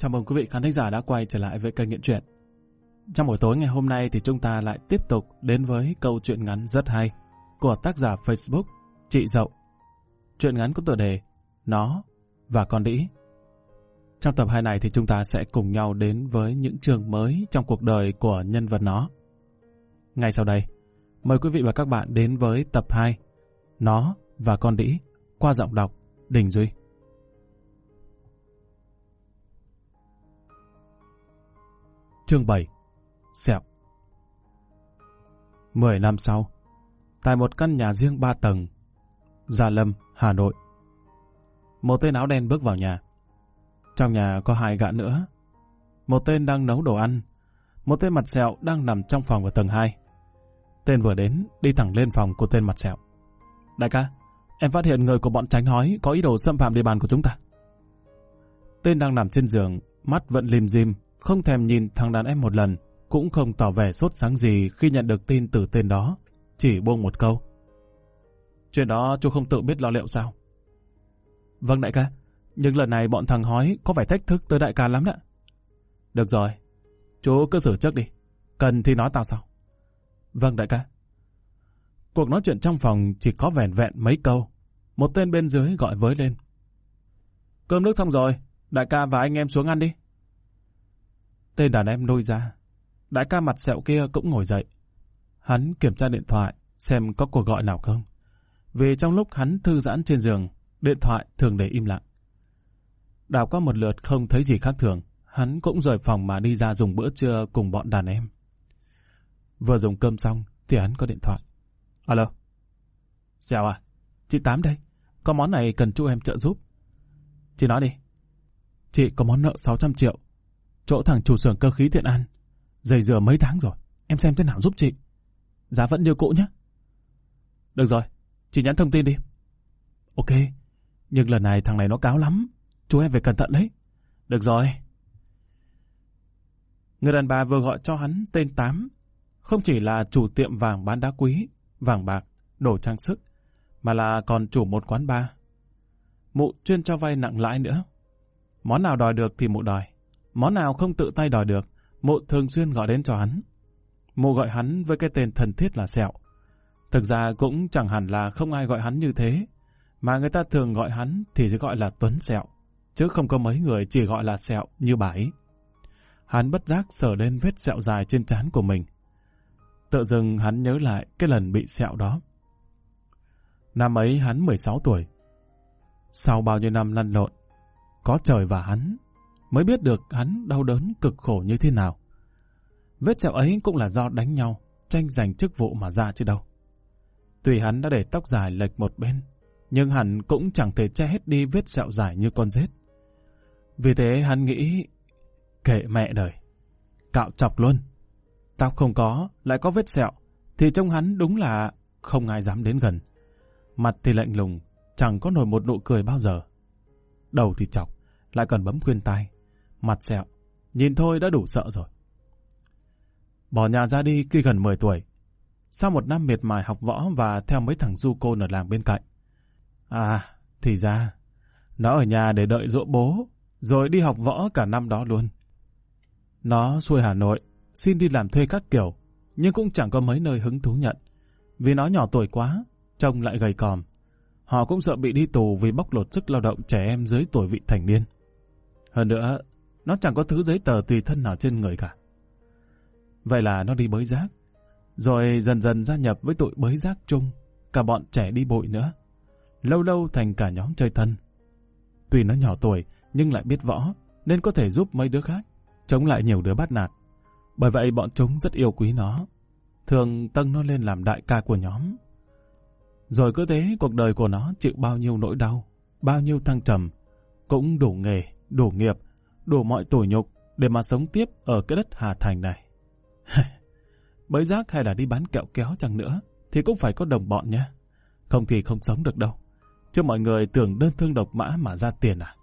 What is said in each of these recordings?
chào mừng quý vị khán thính giả đã quay trở lại với kênh Nghiện Truyện. Trong buổi tối ngày hôm nay thì chúng ta lại tiếp tục đến với câu chuyện ngắn rất hay của tác giả Facebook Chị Dậu. Chuyện ngắn có tựa đề Nó và Con Đĩ. Trong tập 2 này thì chúng ta sẽ cùng nhau đến với những chương mới trong cuộc đời của nhân vật nó. Ngay sau đây, mời quý vị và các bạn đến với tập 2 Nó và Con Đĩ qua giọng đọc Đình Duy. Chương 7 Sẹo. 10 năm sau, tại một căn nhà riêng 3 tầng, Gia Lâm, Hà Nội, một tên áo đen bước vào nhà. Trong nhà có 2 gã nữa. Một tên đang nấu đồ ăn, một tên mặt sẹo đang nằm trong phòng ở tầng 2. Tên vừa đến, đi thẳng lên phòng của tên mặt sẹo. Đại ca, em phát hiện người của bọn tránh hói có ý đồ xâm phạm địa bàn của chúng ta. Tên đang nằm trên giường, mắt vẫn lim dim, không thèm nhìn thằng đàn em một lần, cũng không tỏ vẻ sốt sáng gì khi nhận được tin từ tên đó, chỉ buông một câu. Chuyện đó chú không tự biết lo liệu sao? Vâng đại ca, nhưng lần này bọn thằng hói có vẻ thách thức tới đại ca lắm đó. Được rồi, chú cứ xử trước đi, cần thì nói tao sau. Vâng đại ca. Cuộc nói chuyện trong phòng chỉ có vẻn vẹn mấy câu. Một tên bên dưới gọi với lên. Cơm nước xong rồi, đại ca và anh em xuống ăn đi. Tên đàn em lôi ra. Đại ca mặt sẹo kia cũng ngồi dậy. Hắn kiểm tra điện thoại xem có cuộc gọi nào không. Vì trong lúc hắn thư giãn trên giường, điện thoại thường để im lặng. Đảo qua một lượt không thấy gì khác thường, hắn cũng rời phòng mà đi ra dùng bữa trưa cùng bọn đàn em. Vừa dùng cơm xong thì hắn có điện thoại. Alo. Sẹo à, chị Tám đây. Có món này cần chú em trợ giúp. Chị nói đi. Chị có món nợ 600 triệu. Chỗ thằng chủ xưởng cơ khí Thiện An. Dày dừa mấy tháng rồi. Em xem thế nào giúp chị. Giá vẫn như cũ nhé. Được rồi, chị nhắn thông tin đi. Ok, nhưng lần này thằng này nó cáo lắm. Chú em phải cẩn thận đấy. Được rồi. Người đàn bà vừa gọi cho hắn tên Tám không chỉ là chủ tiệm vàng bán đá quý, vàng bạc, đồ trang sức, mà là còn chủ một quán bar. Mụ chuyên cho vay nặng lãi nữa. Món nào đòi được thì mụ đòi. Món nào không tự tay đòi được, mụ thường xuyên gọi đến cho hắn. Mụ gọi hắn với cái tên thân thiết là Sẹo. Thực ra cũng chẳng hẳn là không ai gọi hắn như thế, mà người ta thường gọi hắn thì chỉ gọi là Tuấn Sẹo, chứ không có mấy người chỉ gọi là Sẹo như bà ấy. Hắn bất giác sờ lên vết sẹo dài trên trán của mình. Tự dưng hắn nhớ lại cái lần bị sẹo đó. Năm ấy hắn 16 tuổi. Sau bao nhiêu năm lăn lộn, có trời và hắn mới biết được hắn đau đớn cực khổ như thế nào. Vết sẹo ấy cũng là do đánh nhau, tranh giành chức vụ mà ra chứ đâu. Tuy hắn đã để tóc dài lệch một bên, nhưng hắn cũng chẳng thể che hết đi vết sẹo dài như con rết. Vì thế hắn nghĩ, kệ mẹ đời, cạo chọc luôn. Tóc không có, lại có vết sẹo, thì trông hắn đúng là không ai dám đến gần. Mặt thì lạnh lùng, chẳng có nổi một nụ cười bao giờ. Đầu thì chọc, lại còn bấm khuyên tai. Mặt sẹo, nhìn thôi đã đủ sợ rồi. Bỏ nhà ra đi khi gần 10 tuổi. Sau một năm miệt mài học võ và theo mấy thằng du côn ở làng bên cạnh. À, thì ra, nó ở nhà để đợi dỗ bố, rồi đi học võ cả năm đó luôn. Nó xuôi Hà Nội, xin đi làm thuê các kiểu, nhưng cũng chẳng có mấy nơi hứng thú nhận. Vì nó nhỏ tuổi quá, trông lại gầy còm. Họ cũng sợ bị đi tù vì bóc lột sức lao động trẻ em dưới tuổi vị thành niên. Hơn nữa, nó chẳng có thứ giấy tờ tùy thân nào trên người cả. Vậy là nó đi bới rác, rồi dần dần gia nhập với tụi bới rác chung, cả bọn trẻ đi bụi nữa. Lâu lâu thành cả nhóm chơi thân. Tuy nó nhỏ tuổi, nhưng lại biết võ, nên có thể giúp mấy đứa khác, chống lại nhiều đứa bắt nạt. Bởi vậy bọn chúng rất yêu quý nó, thường tâng nó lên làm đại ca của nhóm. Rồi cứ thế cuộc đời của nó chịu bao nhiêu nỗi đau, bao nhiêu thăng trầm, cũng đủ nghề, đủ nghiệp, đủ mọi tủi nhục để mà sống tiếp ở cái đất Hà Thành này. Bới rác hay là đi bán kẹo kéo chăng nữa thì cũng phải có đồng bọn nhé. Không thì không sống được đâu. Chứ mọi người tưởng đơn thương độc mã mà ra tiền à?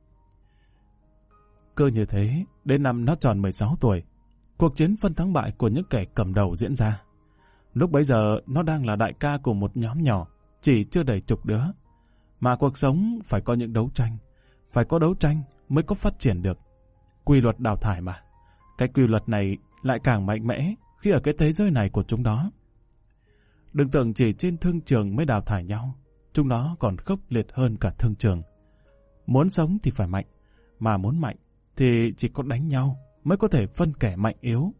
Cứ như thế, đến năm nó tròn 16 tuổi, cuộc chiến phân thắng bại của những kẻ cầm đầu diễn ra. Lúc bấy giờ nó đang là đại ca của một nhóm nhỏ, chỉ chưa đầy chục đứa. Mà cuộc sống phải có những đấu tranh, phải có đấu tranh mới có phát triển được. quy luật đào thải mà. Cái quy luật này lại càng mạnh mẽ khi ở cái thế giới này của chúng đó. Đừng tưởng chỉ trên thương trường mới đào thải nhau, chúng nó còn khốc liệt hơn cả thương trường. Muốn sống thì phải mạnh, mà muốn mạnh thì chỉ có đánh nhau mới có thể phân kẻ mạnh yếu.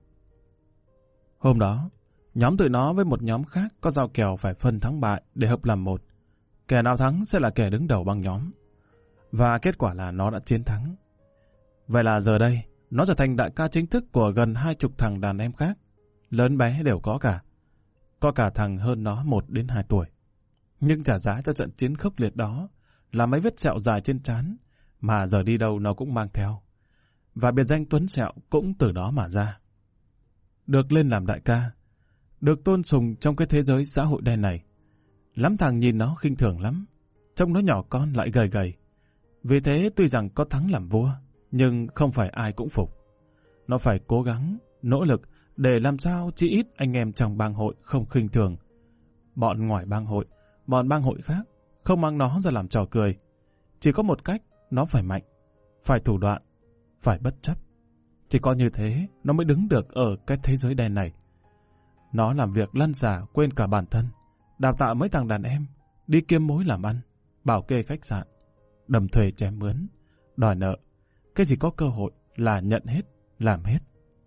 Hôm đó, nhóm tụi nó với một nhóm khác có giao kèo phải phân thắng bại để hợp làm một. Kẻ nào thắng sẽ là kẻ đứng đầu băng nhóm. Và kết quả là nó đã chiến thắng. Vậy là giờ đây, nó trở thành đại ca chính thức của gần 20 thằng đàn em khác. Lớn bé đều có cả. Có cả thằng hơn nó 1 đến 2 tuổi. Nhưng trả giá cho trận chiến khốc liệt đó là mấy vết sẹo dài trên trán, mà giờ đi đâu nó cũng mang theo. Và biệt danh Tuấn Sẹo cũng từ đó mà ra. Được lên làm đại ca, được tôn sùng trong cái thế giới xã hội đen này. Lắm thằng nhìn nó khinh thường lắm, trông nó nhỏ con lại gầy gầy. Vì thế tuy rằng có thắng làm vua, nhưng không phải ai cũng phục. Nó phải cố gắng, nỗ lực để làm sao chỉ ít anh em trong bang hội không khinh thường. Bọn ngoài bang hội, bọn bang hội khác không mang nó ra làm trò cười. Chỉ có một cách, nó phải mạnh, phải thủ đoạn, phải bất chấp. Chỉ có như thế nó mới đứng được ở cái thế giới đen này. Nó làm việc lăn xả quên cả bản thân, đào tạo mấy thằng đàn em, đi kiếm mối làm ăn, bảo kê khách sạn, đầm thuê chém mướn, đòi nợ. Cái gì có cơ hội là nhận hết, làm hết.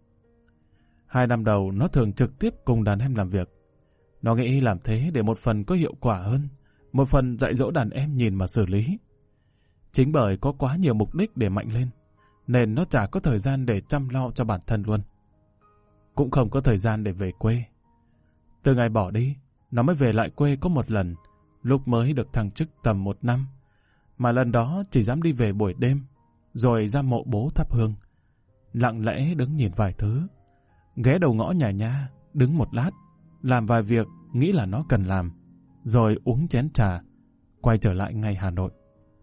2 năm đầu nó thường trực tiếp cùng đàn em làm việc. Nó nghĩ làm thế để một phần có hiệu quả hơn, một phần dạy dỗ đàn em nhìn mà xử lý. Chính bởi có quá nhiều mục đích để mạnh lên, nên nó chả có thời gian để chăm lo cho bản thân luôn. Cũng không có thời gian để về quê. Từ ngày bỏ đi, nó mới về lại quê có một lần, lúc mới được thăng chức tầm 1 năm. Mà lần đó chỉ dám đi về buổi đêm, rồi ra mộ bố thắp hương. Lặng lẽ đứng nhìn vài thứ. Ghé đầu ngõ nhà nha, đứng một lát, làm vài việc nghĩ là nó cần làm, rồi uống chén trà, quay trở lại ngay Hà Nội.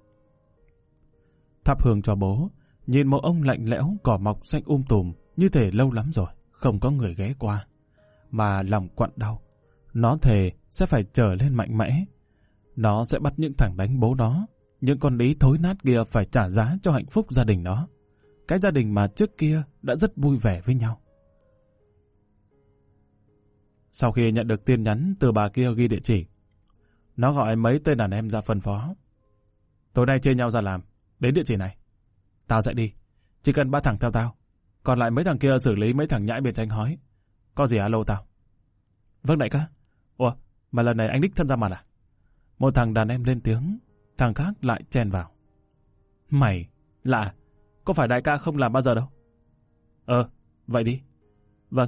Thắp hương cho bố, nhìn mộ ông lạnh lẽo, cỏ mọc xanh tùm, như thể lâu lắm rồi, không có người ghé qua. Mà lòng quặn đau, nó thề sẽ phải trở lên mạnh mẽ. Nó sẽ bắt những thằng đánh bố đó, những con lý thối nát kia phải trả giá cho hạnh phúc gia đình nó. Cái gia đình mà trước kia đã rất vui vẻ với nhau. Sau khi nhận được tin nhắn từ bà kia ghi địa chỉ, nó gọi mấy tên đàn em ra phân phó. Tối nay chia nhau ra làm, đến địa chỉ này. Tao sẽ đi, chỉ cần 3 thằng theo tao. Còn lại mấy thằng kia xử lý mấy thằng nhãi biệt tranh hói. Có gì alo tao. Vâng đại ca. Ủa, mà lần này anh đích thân ra mặt à? Một thằng đàn em lên tiếng, thằng khác lại chen vào. Mày, lạ, có phải đại ca không làm bao giờ đâu? Vậy đi. Vâng.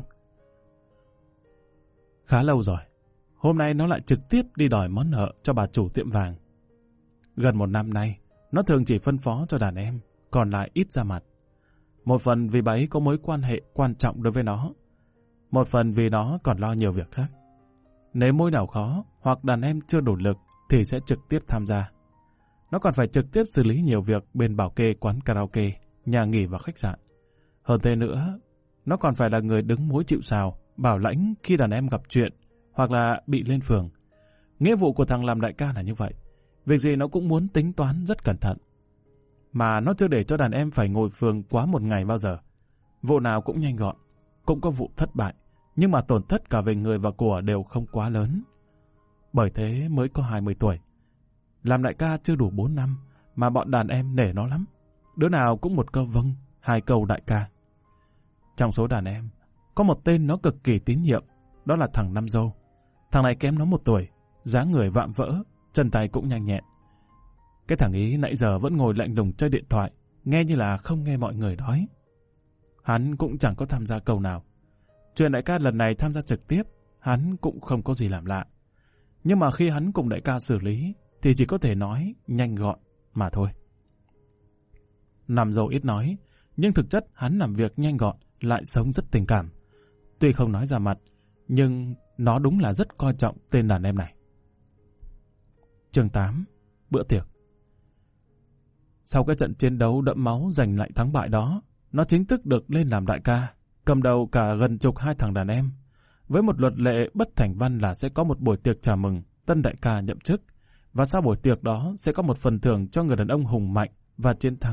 Khá lâu rồi, hôm nay nó lại trực tiếp đi đòi món nợ cho bà chủ tiệm vàng. Gần 1 năm nay, nó thường chỉ phân phó cho đàn em, còn lại ít ra mặt. Một phần vì bà ấy có mối quan hệ quan trọng đối với nó, một phần vì nó còn lo nhiều việc khác. Nếu mối nào khó hoặc đàn em chưa đủ lực thì sẽ trực tiếp tham gia. Nó còn phải trực tiếp xử lý nhiều việc bên bảo kê quán karaoke, nhà nghỉ và khách sạn. Hơn thế nữa, nó còn phải là người đứng mũi chịu sào, bảo lãnh khi đàn em gặp chuyện hoặc là bị lên phường. Nghĩa vụ của thằng làm đại ca là như vậy. Việc gì nó cũng muốn tính toán rất cẩn thận. Mà nó chưa để cho đàn em phải ngồi phường quá 1 ngày bao giờ. Vụ nào cũng nhanh gọn, cũng có vụ thất bại, nhưng mà tổn thất cả về người và của đều không quá lớn. Bởi thế mới có 20 tuổi. Làm đại ca chưa đủ 4 năm mà bọn đàn em nể nó lắm. Đứa nào cũng một câu vâng, 2 câu đại ca. Trong số đàn em, có một tên nó cực kỳ tín nhiệm, đó là thằng Năm Dâu. Thằng này kém nó 1 tuổi, dáng người vạm vỡ, chân tay cũng nhanh nhẹn. Cái thằng ý nãy giờ vẫn ngồi lạnh lùng chơi điện thoại, nghe như là không nghe mọi người nói. Hắn cũng chẳng có tham gia câu nào. Chuyện đại ca lần này tham gia trực tiếp, hắn cũng không có gì làm lạ. Nhưng mà khi hắn cùng đại ca xử lý, thì chỉ có thể nói nhanh gọn mà thôi. Năm Dâu ít nói, nhưng thực chất hắn làm việc nhanh gọn, lại sống rất tình cảm. Tuy không nói ra mặt, nhưng nó đúng là rất coi trọng tên đàn em này. Chương 8. Bữa tiệc. Sau cái trận chiến đấu đẫm máu giành lại thắng bại đó, nó chính thức được lên làm đại ca, cầm đầu cả gần chục 2 thằng đàn em. Với một luật lệ bất thành văn là sẽ có một buổi tiệc chào mừng tân đại ca nhậm chức, và sau buổi tiệc đó sẽ có một phần thưởng cho người đàn ông hùng mạnh và chiến thắng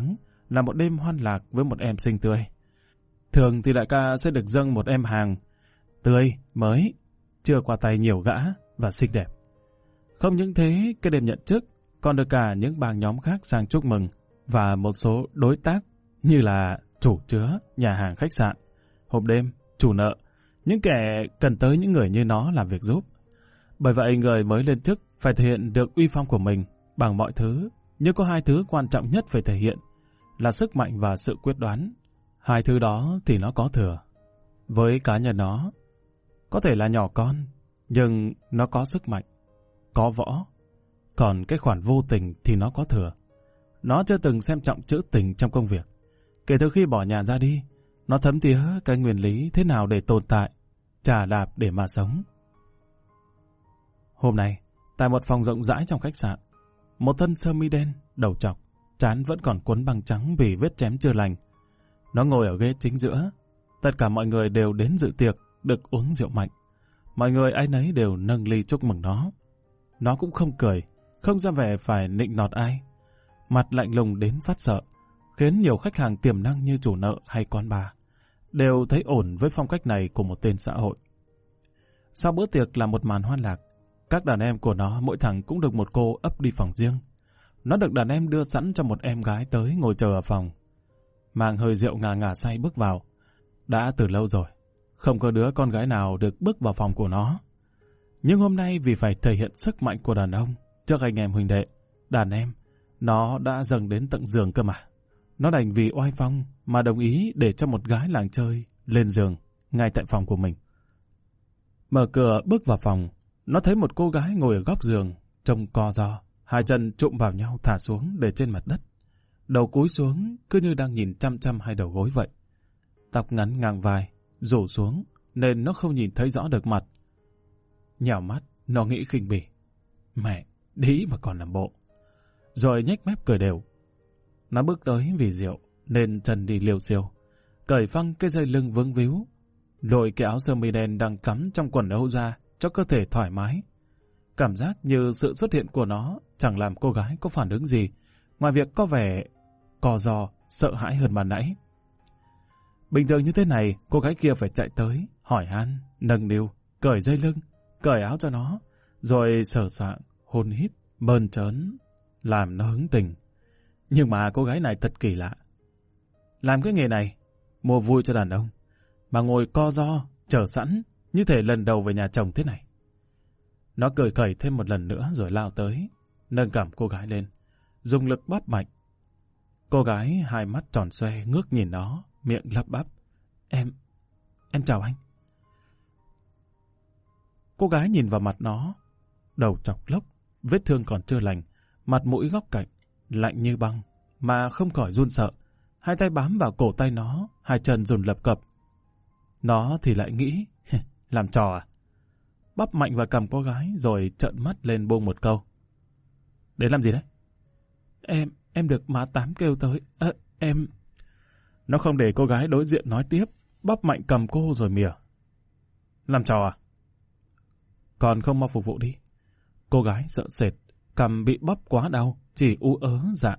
là một đêm hoan lạc với một em xinh tươi. Thường thì đại ca sẽ được dâng một em hàng tươi, mới, chưa qua tay nhiều gã và xinh đẹp. Không những thế, cái đêm nhận chức còn được cả những bang nhóm khác sang chúc mừng và một số đối tác như là chủ chứa, nhà hàng khách sạn, hộp đêm, chủ nợ, những kẻ cần tới những người như nó làm việc giúp. Bởi vậy người mới lên chức phải thể hiện được uy phong của mình bằng mọi thứ, nhưng có hai thứ quan trọng nhất phải thể hiện là sức mạnh và sự quyết đoán. Hai thứ đó thì nó có thừa. Với cá nhân nó, có thể là nhỏ con, nhưng nó có sức mạnh, có võ. Còn cái khoản vô tình thì nó có thừa. Nó chưa từng xem trọng chữ tình trong công việc. Kể từ khi bỏ nhà ra đi, nó thấm thía cái nguyên lý thế nào để tồn tại, trả đạp để mà sống. Hôm nay, tại một phòng rộng rãi trong khách sạn, một thân sơ mi đen, đầu trọc, trán vẫn còn quấn băng trắng vì vết chém chưa lành. Nó ngồi ở ghế chính giữa. Tất cả mọi người đều đến dự tiệc, được uống rượu mạnh. Mọi người ai nấy đều nâng ly chúc mừng nó. Nó cũng không cười, không ra vẻ phải nịnh nọt ai. Mặt lạnh lùng đến phát sợ, khiến nhiều khách hàng tiềm năng như chủ nợ hay quán bar đều thấy ổn với phong cách này của một tên xã hội. Sau bữa tiệc là một màn hoan lạc. Các đàn em của nó mỗi thằng cũng được một cô ấp đi phòng riêng. Nó được đàn em đưa sẵn cho một em gái tới ngồi chờ ở phòng. Mang hơi rượu ngà ngà say bước vào. Đã từ lâu rồi, không có đứa con gái nào được bước vào phòng của nó. Nhưng hôm nay vì phải thể hiện sức mạnh của đàn ông trước anh em huynh đệ, đàn em, nó đã dâng đến tận giường cơ mà. Nó đành vì oai phong mà đồng ý để cho một gái làng chơi lên giường ngay tại phòng của mình. Mở cửa bước vào phòng, nó thấy một cô gái ngồi ở góc giường, trông co ro, hai chân chụm vào nhau thả xuống để trên mặt đất. Đầu cúi xuống cứ như đang nhìn chăm chăm hai đầu gối vậy. Tóc ngắn ngang vai, rủ xuống nên nó không nhìn thấy rõ được mặt. Nhào mắt, nó nghĩ khinh bỉ. Mẹ, đĩ mà còn làm bộ. Rồi nhếch mép cười đều. Nó bước tới vì rượu nên chân đi liều xiêu, cởi phăng cái dây lưng vướng víu, lội cái áo sơ mi đen đang cắm trong quần áo ra cho cơ thể thoải mái. Cảm giác như sự xuất hiện của nó chẳng làm cô gái có phản ứng gì, ngoài việc có vẻ co ro, sợ hãi hơn ban nãy. Bình thường như thế này, cô gái kia phải chạy tới, hỏi han, nâng niu, cởi dây lưng, cởi áo cho nó, rồi sờ soạng, hôn hít, bơn trớn, làm nó hứng tình. Nhưng mà cô gái này thật kỳ lạ. Làm cái nghề này, mua vui cho đàn ông, mà ngồi co ro, chờ sẵn, như thể lần đầu về nhà chồng thế này. Nó cười khẩy thêm một lần nữa rồi lao tới, nâng cằm cô gái lên, dùng lực bóp mạnh. Cô gái hai mắt tròn xoe ngước nhìn nó, miệng lắp bắp. Em chào anh. Cô gái nhìn vào mặt nó, đầu trọc lốc, vết thương còn chưa lành, mặt mũi góc cạnh, lạnh như băng, mà không khỏi run sợ. Hai tay bám vào cổ tay nó, hai chân run lập cập. Nó thì lại nghĩ, làm trò à? Bóp mạnh vào cằm cô gái rồi trợn mắt lên buông một câu. Đến làm gì đấy? Em được má Tám kêu tới. Em... Nó không để cô gái đối diện nói tiếp, bóp mạnh cầm cô rồi mỉa. Làm trò à? Còn không mau phục vụ đi. Cô gái sợ sệt, cằm bị bóp quá đau, chỉ ú ớ dạ.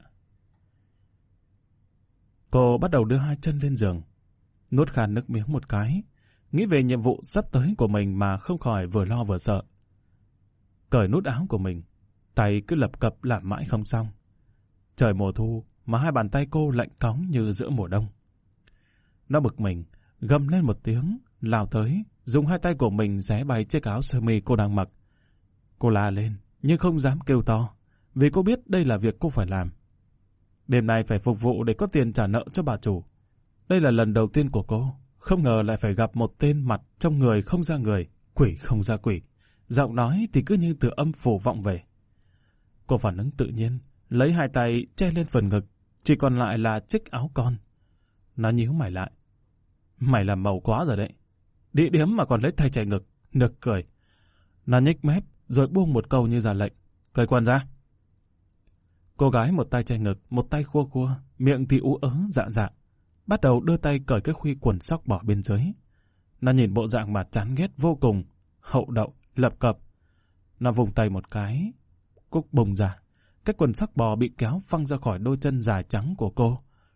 Cô bắt đầu đưa hai chân lên giường, nuốt khan nước miếng một cái, nghĩ về nhiệm vụ sắp tới của mình mà không khỏi vừa lo vừa sợ. Cởi nút áo của mình, tay cứ lập cập làm mãi không xong. Trời mùa thu mà hai bàn tay cô lạnh cóng như giữa mùa đông. Nó bực mình, gầm lên một tiếng, lao tới, dùng hai tay của mình xé bay chiếc áo sơ mi cô đang mặc. Cô la lên, nhưng không dám kêu to, vì cô biết đây là việc cô phải làm. Đêm nay phải phục vụ để có tiền trả nợ cho bà chủ. Đây là lần đầu tiên của cô, không ngờ lại phải gặp một tên mặt trong người không ra người, quỷ không ra quỷ. Giọng nói thì cứ như từ âm phủ vọng về. Cô phản ứng tự nhiên, lấy hai tay che lên phần ngực, chỉ còn lại là chiếc áo con. Nó nhíu mày lại. Mày làm màu quá rồi đấy. Địa điểm mà còn lấy tay che ngực, nực cười. Nó nhếch mép rồi buông một câu như ra lệnh. Cởi quần ra. Cô gái một tay che ngực, một tay khua khua, miệng thì ú ớ dạ dạ. Bắt đầu đưa tay cởi cái khuy quần sóc bỏ bên dưới. Nó nhìn bộ dạng mà chán ghét vô cùng, hậu đậu, lập cập. Nó vùng tay một cái, cúc bùng ra. Cái quần sắc bò bị kéo phăng ra khỏi đôi chân dài trắng của cô,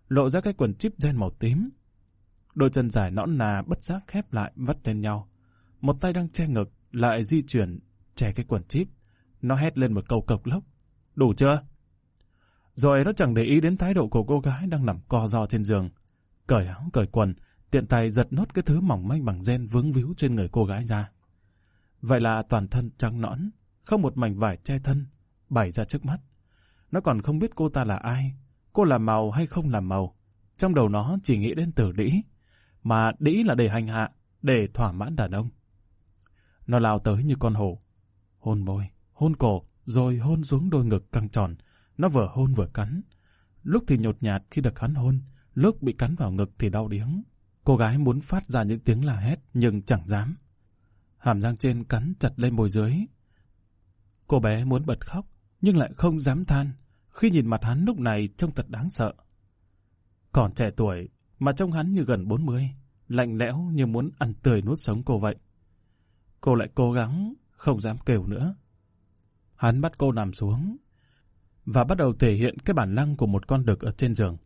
lộ ra cái quần chip ren màu tím. Đôi chân dài nõn nà bất giác khép lại vắt lên nhau. Một tay đang che ngực, lại di chuyển, che cái quần chip. Nó hét lên một câu cộc lốc. Đủ chưa? Rồi nó chẳng để ý đến thái độ của cô gái đang nằm co ro trên giường. Cởi áo, cởi quần, tiện tay giật nốt cái thứ mỏng manh bằng ren vướng víu trên người cô gái ra. Vậy là toàn thân trắng nõn, không một mảnh vải che thân, bày ra trước mắt. Nó còn không biết cô ta là ai, cô làm màu hay không làm màu. Trong đầu nó chỉ nghĩ đến từ đĩ, mà đĩ là để hành hạ, để thỏa mãn đàn ông. Nó lao tới như con hổ, hôn môi, hôn cổ, rồi hôn xuống đôi ngực căng tròn. Nó vừa hôn vừa cắn. Lúc thì nhột nhạt khi được hắn hôn, lúc bị cắn vào ngực thì đau điếng. Cô gái muốn phát ra những tiếng la hét nhưng chẳng dám. Hàm răng trên cắn chặt lên môi dưới. Cô bé muốn bật khóc nhưng lại không dám than khi nhìn mặt hắn lúc này trông thật đáng sợ. Còn trẻ tuổi mà trông hắn như gần 40, lạnh lẽo như muốn ăn tươi nuốt sống cô vậy. Cô lại cố gắng không dám kêu nữa. Hắn bắt cô nằm xuống và bắt đầu thể hiện cái bản năng của một con đực ở trên giường.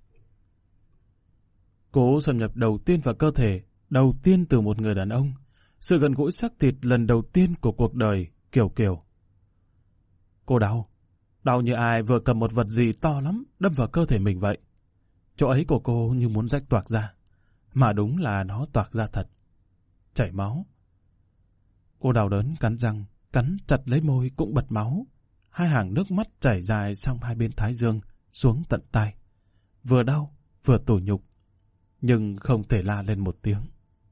Cố xâm nhập đầu tiên vào cơ thể, đầu tiên từ một người đàn ông, sự gần gũi xác thịt lần đầu tiên của cuộc đời Kiều Kiều. Cô đau như ai vừa cầm một vật gì to lắm đâm vào cơ thể mình vậy. Chỗ ấy của cô như muốn rách toạc ra, mà đúng là nó toạc ra thật. Chảy máu. Cô đau đớn cắn răng, cắn chặt lấy môi cũng bật máu. Hai hàng nước mắt chảy dài sang hai bên thái dương, xuống tận tai. Vừa đau, vừa tủi nhục, nhưng không thể la lên một tiếng.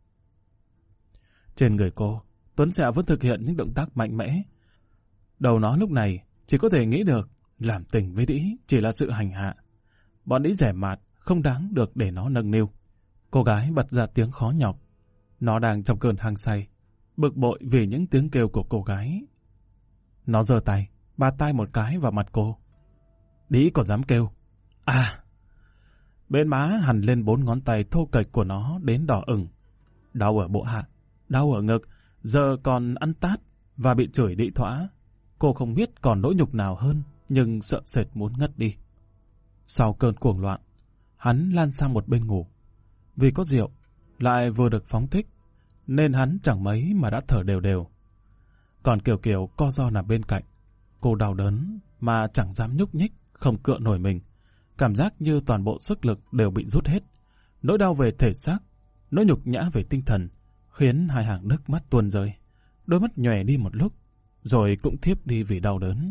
Trên người cô, Tuấn Sẹo vẫn thực hiện những động tác mạnh mẽ. Đầu nó lúc này chỉ có thể nghĩ được làm tình với đĩ chỉ là sự hành hạ. Bọn đĩ rẻ mạt, không đáng được để nó nâng niu. Cô gái bật ra tiếng khó nhọc. Nó đang trong cơn hăng say, bực bội vì những tiếng kêu của cô gái. Nó giơ tay, ba tay một cái vào mặt cô. Đĩ còn dám kêu. À! Bên má hằn lên 4 ngón tay thô kệch của nó đến đỏ ửng. Đau ở bộ hạ, đau ở ngực, giờ còn ăn tát và bị chửi đĩ thõa. Cô không biết còn nỗi nhục nào hơn, nhưng sợ sệt muốn ngất đi. Sau cơn cuồng loạn, hắn lan sang một bên ngủ. Vì có rượu, lại vừa được phóng thích, nên hắn chẳng mấy mà đã thở đều đều. Còn Kiều Kiều co ro nằm bên cạnh. Cô đau đớn mà chẳng dám nhúc nhích, không cựa nổi mình. Cảm giác như toàn bộ sức lực đều bị rút hết. Nỗi đau về thể xác, nỗi nhục nhã về tinh thần, khiến hai hàng nước mắt tuôn rơi. Đôi mắt nhòe đi một lúc, rồi cũng thiếp đi vì đau đớn.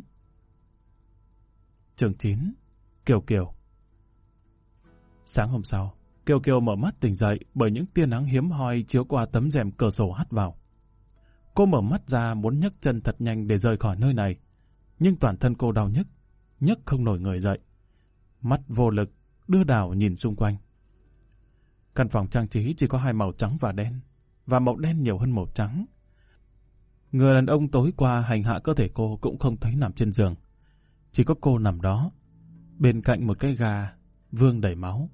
Chương 9. Kiều Kiều. Sáng hôm sau, Kiều Kiều mở mắt tỉnh dậy bởi những tia nắng hiếm hoi chiếu qua tấm rèm cửa sổ hắt vào. Cô mở mắt ra muốn nhấc chân thật nhanh để rời khỏi nơi này, nhưng toàn thân cô đau nhấc không nổi người dậy. Mắt vô lực, đưa đảo nhìn xung quanh. Căn phòng trang trí chỉ có 2 màu trắng và đen, và màu đen nhiều hơn màu trắng. Người đàn ông tối qua hành hạ cơ thể cô cũng không thấy nằm trên giường. Chỉ có cô nằm đó, bên cạnh một cái gà vương đầy máu.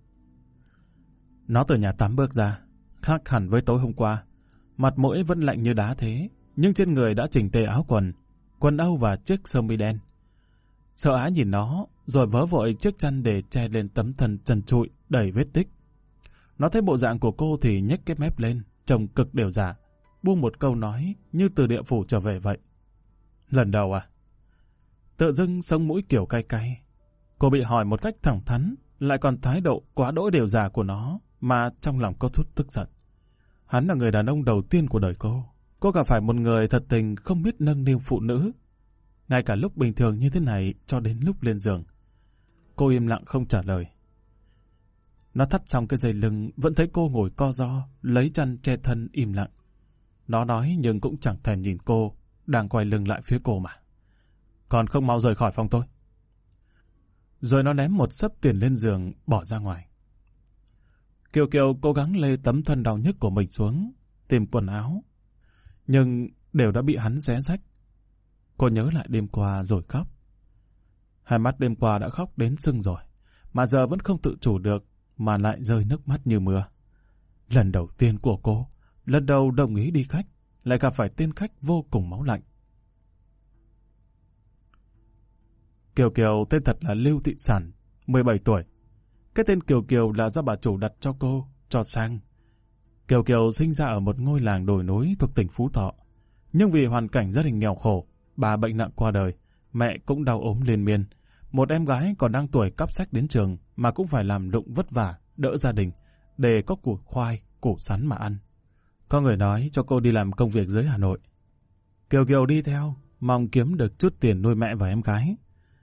Nó từ nhà tắm bước ra, khác hẳn với tối hôm qua. Mặt mũi vẫn lạnh như đá thế, nhưng trên người đã chỉnh tề áo quần âu và chiếc sơ mi đen. Sợ hãi nhìn nó, rồi vớ vội chiếc chăn để che lên tấm thân trần trụi đầy vết tích. Nó thấy bộ dạng của cô thì nhếch cái mép lên, trông cực đều giả, buông một câu nói như từ địa phủ trở về vậy. Lần đầu à? Tự dưng sống mũi kiểu cay cay. Cô bị hỏi một cách thẳng thắn, lại còn thái độ quá đỗi đều giả của nó, mà trong lòng có chút tức giận. Hắn là người đàn ông đầu tiên của đời cô. Cô gặp phải một người thật tình không biết nâng niu phụ nữ. Ngay cả lúc bình thường như thế này cho đến lúc lên giường. Cô im lặng không trả lời. Nó thắt xong cái dây lưng, vẫn thấy cô ngồi co ro, lấy chăn che thân im lặng. Nó nói nhưng cũng chẳng thèm nhìn cô, đang quay lưng lại phía cô mà. Còn không mau rời khỏi phòng tôi. Rồi nó ném một xấp tiền lên giường, bỏ ra ngoài. Kiều Kiều cố gắng lê tấm thân đau nhức của mình xuống, tìm quần áo. Nhưng đều đã bị hắn xé rách. Cô nhớ lại đêm qua rồi khóc. Hai mắt đêm qua đã khóc đến sưng rồi, mà giờ vẫn không tự chủ được, mà lại rơi nước mắt như mưa. Lần đầu tiên của cô, lần đầu đồng ý đi khách, lại gặp phải tên khách vô cùng máu lạnh. Kiều Kiều tên thật là Lưu Thị Sản, 17 tuổi. Cái tên Kiều Kiều là do bà chủ đặt cho cô, cho sang. Kiều Kiều sinh ra ở một ngôi làng đồi núi thuộc tỉnh Phú Thọ. Nhưng vì hoàn cảnh gia đình nghèo khổ, bà bệnh nặng qua đời, mẹ cũng đau ốm liên miên. Một em gái còn đang tuổi cắp sách đến trường mà cũng phải làm lụng vất vả, đỡ gia đình, để có củ khoai, củ sắn mà ăn. Có người nói cho cô đi làm công việc dưới Hà Nội. Kiều Kiều đi theo, mong kiếm được chút tiền nuôi mẹ và em gái.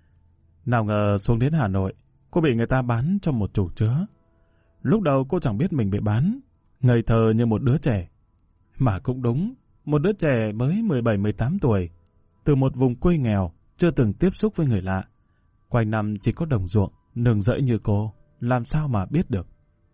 Nào ngờ xuống đến Hà Nội, cô bị người ta bán cho một chủ chứa. Lúc đầu cô chẳng biết mình bị bán, ngây thơ như một đứa trẻ. Mà cũng đúng, một đứa trẻ mới 17-18 tuổi, từ một vùng quê nghèo, chưa từng tiếp xúc với người lạ. Quanh năm chỉ có đồng ruộng, nương rẫy như cô, làm sao mà biết được.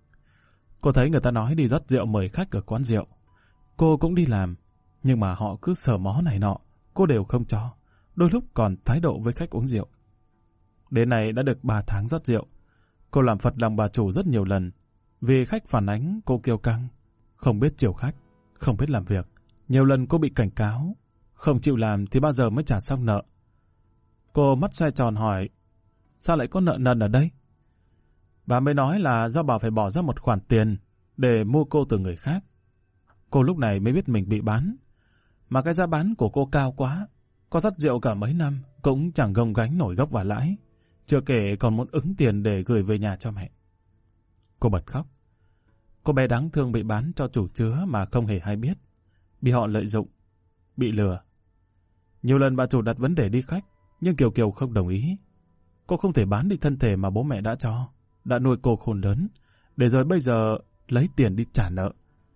Cô thấy người ta nói đi rót rượu mời khách ở quán rượu. Cô cũng đi làm, nhưng mà họ cứ sờ mó này nọ, cô đều không cho, đôi lúc còn thái độ với khách uống rượu. Đến nay đã được 3 tháng rót rượu. Cô làm phật lòng bà chủ rất nhiều lần, vì khách phản ánh cô kiêu căng, không biết chiều khách, không biết làm việc. Nhiều lần cô bị cảnh cáo, không chịu làm thì bao giờ mới trả xong nợ. Cô mắt xoay tròn hỏi, sao lại có nợ nần ở đây? Bà mới nói là do bà phải bỏ ra một khoản tiền để mua cô từ người khác. Cô lúc này mới biết mình bị bán. Mà cái giá bán của cô cao quá, có rót rượu cả mấy năm cũng chẳng gồng gánh nổi gốc và lãi, chưa kể còn muốn ứng tiền để gửi về nhà cho mẹ. Cô bật khóc. Cô bé đáng thương bị bán cho chủ chứa mà không hề hay biết, bị họ lợi dụng, bị lừa. Nhiều lần bà chủ đặt vấn đề đi khách, nhưng Kiều Kiều không đồng ý. Cô không thể bán đi thân thể mà bố mẹ đã cho, đã nuôi cô khôn lớn, để rồi bây giờ lấy tiền đi trả nợ.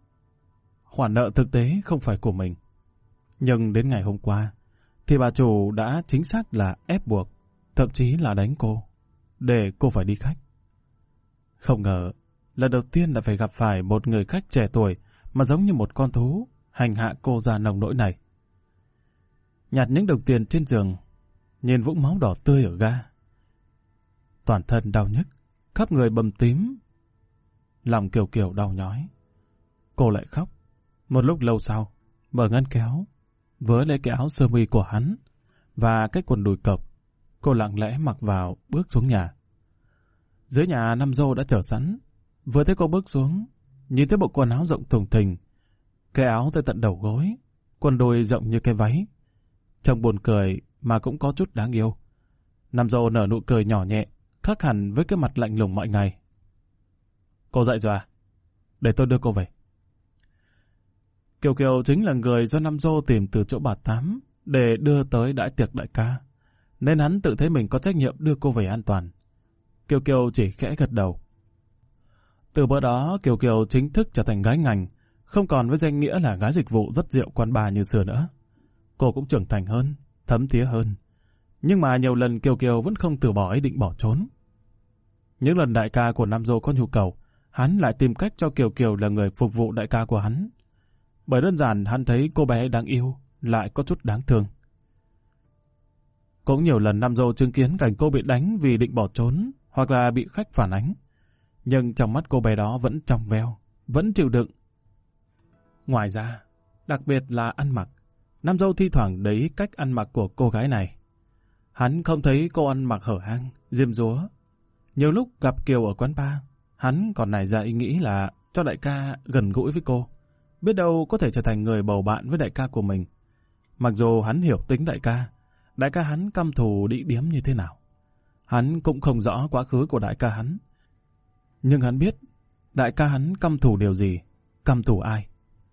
Khoản nợ thực tế không phải của mình. Nhưng đến ngày hôm qua, thì bà chủ đã chính xác là ép buộc, thậm chí là đánh cô, để cô phải đi khách. Không ngờ, lần đầu tiên đã phải gặp phải một người khách trẻ tuổi mà giống như một con thú, hành hạ cô ra nông nỗi này. Nhặt những đồng tiền trên giường, nhìn vũng máu đỏ tươi ở ga. Toàn thân đau nhức, khắp người bầm tím. Lòng Kiều Kiều đau nhói. Cô lại khóc. Một lúc lâu sau, mở ngăn kéo, vớ lấy cái áo sơ mi của hắn và cái quần đùi cộc. Cô lặng lẽ mặc vào, bước xuống nhà. Dưới nhà Năm Dô đã chờ sẵn. Vừa thấy cô bước xuống, nhìn thấy bộ quần áo rộng thùng thình, cái áo tới tận đầu gối, quần đùi rộng như cái váy. Trông buồn cười mà cũng có chút đáng yêu. Năm Dô nở nụ cười nhỏ nhẹ, khác hẳn với cái mặt lạnh lùng mọi ngày. Cô dậy rồi à? Để tôi đưa cô về. Kiều Kiều chính là người do Năm Dô tìm từ chỗ bà Tám để đưa tới đãi tiệc đại ca, nên hắn tự thấy mình có trách nhiệm đưa cô về an toàn. Kiều Kiều chỉ khẽ gật đầu. Từ bữa đó, Kiều Kiều chính thức trở thành gái ngành, không còn với danh nghĩa là gái dịch vụ rót rượu quán bar như xưa nữa. Cô cũng trưởng thành hơn, thấm thía hơn. Nhưng mà nhiều lần Kiều Kiều vẫn không từ bỏ ý định bỏ trốn. Những lần đại ca của Nam Dô có nhu cầu, hắn lại tìm cách cho Kiều Kiều là người phục vụ đại ca của hắn. Bởi đơn giản hắn thấy cô bé đáng yêu, lại có chút đáng thương. Cũng nhiều lần Nam Dô chứng kiến cảnh cô bị đánh vì định bỏ trốn, hoặc là bị khách phản ánh. Nhưng trong mắt cô bé đó vẫn trong veo, vẫn chịu đựng. Ngoài ra, đặc biệt là ăn mặc, Nam Dô thi thoảng đấy cách ăn mặc của cô gái này. Hắn không thấy cô ăn mặc hở hang, diêm dúa. Nhiều lúc gặp Kiều ở quán bar, hắn còn nảy ra ý nghĩ là cho đại ca gần gũi với cô. Biết đâu có thể trở thành người bầu bạn với đại ca của mình. Mặc dù hắn hiểu tính đại ca hắn căm thù đĩ điếm như thế nào. Hắn cũng không rõ quá khứ của đại ca hắn. Nhưng hắn biết đại ca hắn căm thù điều gì, căm thù ai.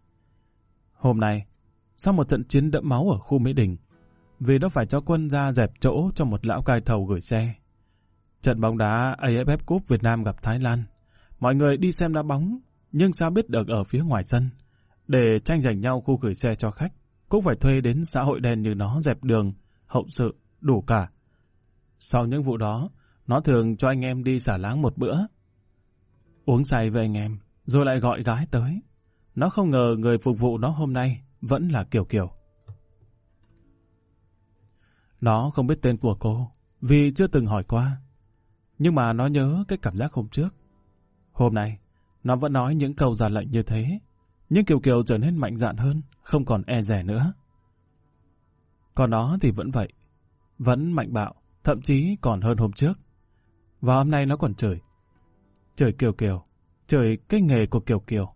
Hôm nay, sau một trận chiến đẫm máu ở khu Mỹ Đình, vì nó phải cho quân ra dẹp chỗ cho một lão cai thầu gửi xe. Trận bóng đá AFF Cup Việt Nam gặp Thái Lan, mọi người đi xem đá bóng, nhưng sao biết được ở phía ngoài sân, để tranh giành nhau khu gửi xe cho khách, cũng phải thuê đến xã hội đen như nó dẹp đường, hậu sự, đủ cả. Sau những vụ đó, nó thường cho anh em đi xả láng một bữa. Uống say với anh em, rồi lại gọi gái tới. Nó không ngờ người phục vụ nó hôm nay vẫn là Kiều Kiều. Nó không biết tên của cô, vì chưa từng hỏi qua. Nhưng mà nó nhớ cái cảm giác hôm trước. Hôm nay, nó vẫn nói những câu ra lệnh như thế. Nhưng Kiều Kiều trở nên mạnh dạn hơn, không còn e dè nữa. Còn nó thì vẫn vậy. Vẫn mạnh bạo, thậm chí còn hơn hôm trước. Và hôm nay nó còn chửi. chửi Kiều Kiều, chửi cái nghề của Kiều Kiều.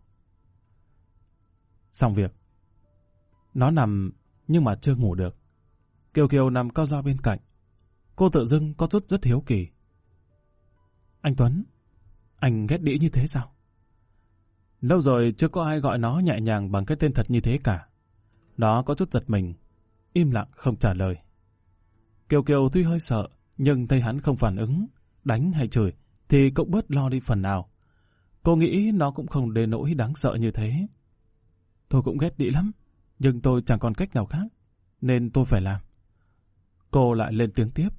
Xong việc. Nó nằm nhưng mà chưa ngủ được. Kiều Kiều nằm co ro bên cạnh. Cô tự dưng có chút rất hiếu kỳ. Anh Tuấn, anh ghét đĩ như thế sao? Lâu rồi chưa có ai gọi nó nhẹ nhàng bằng cái tên thật như thế cả. Nó có chút giật mình, im lặng không trả lời. Kiều Kiều tuy hơi sợ, nhưng thấy hắn không phản ứng, đánh hay chửi, thì cũng bớt lo đi phần nào. Cô nghĩ nó cũng không đến nỗi đáng sợ như thế. Tôi cũng ghét đĩ lắm, nhưng tôi chẳng còn cách nào khác, nên tôi phải làm. Cô lại lên tiếng tiếp.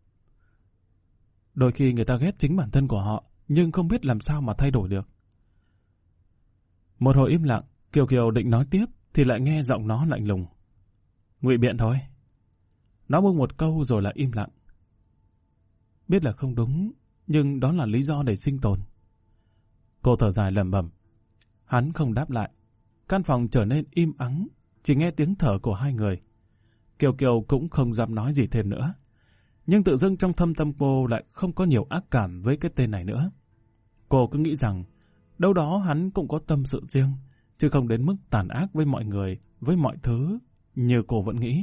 Đôi khi người ta ghét chính bản thân của họ, nhưng không biết làm sao mà thay đổi được. Một hồi im lặng, Kiều Kiều định nói tiếp, thì lại nghe giọng nó lạnh lùng. Ngụy biện thôi. Nó buông một câu rồi lại im lặng. Biết là không đúng, nhưng đó là lý do để sinh tồn. Cô thở dài lẩm bẩm. Hắn không đáp lại. Căn phòng trở nên im ắng, chỉ nghe tiếng thở của hai người. Kiều Kiều cũng không dám nói gì thêm nữa. Nhưng tự dưng trong thâm tâm cô lại không có nhiều ác cảm với cái tên này nữa. Cô cứ nghĩ rằng đâu đó hắn cũng có tâm sự riêng, chứ không đến mức tàn ác với mọi người, với mọi thứ, như cô vẫn nghĩ.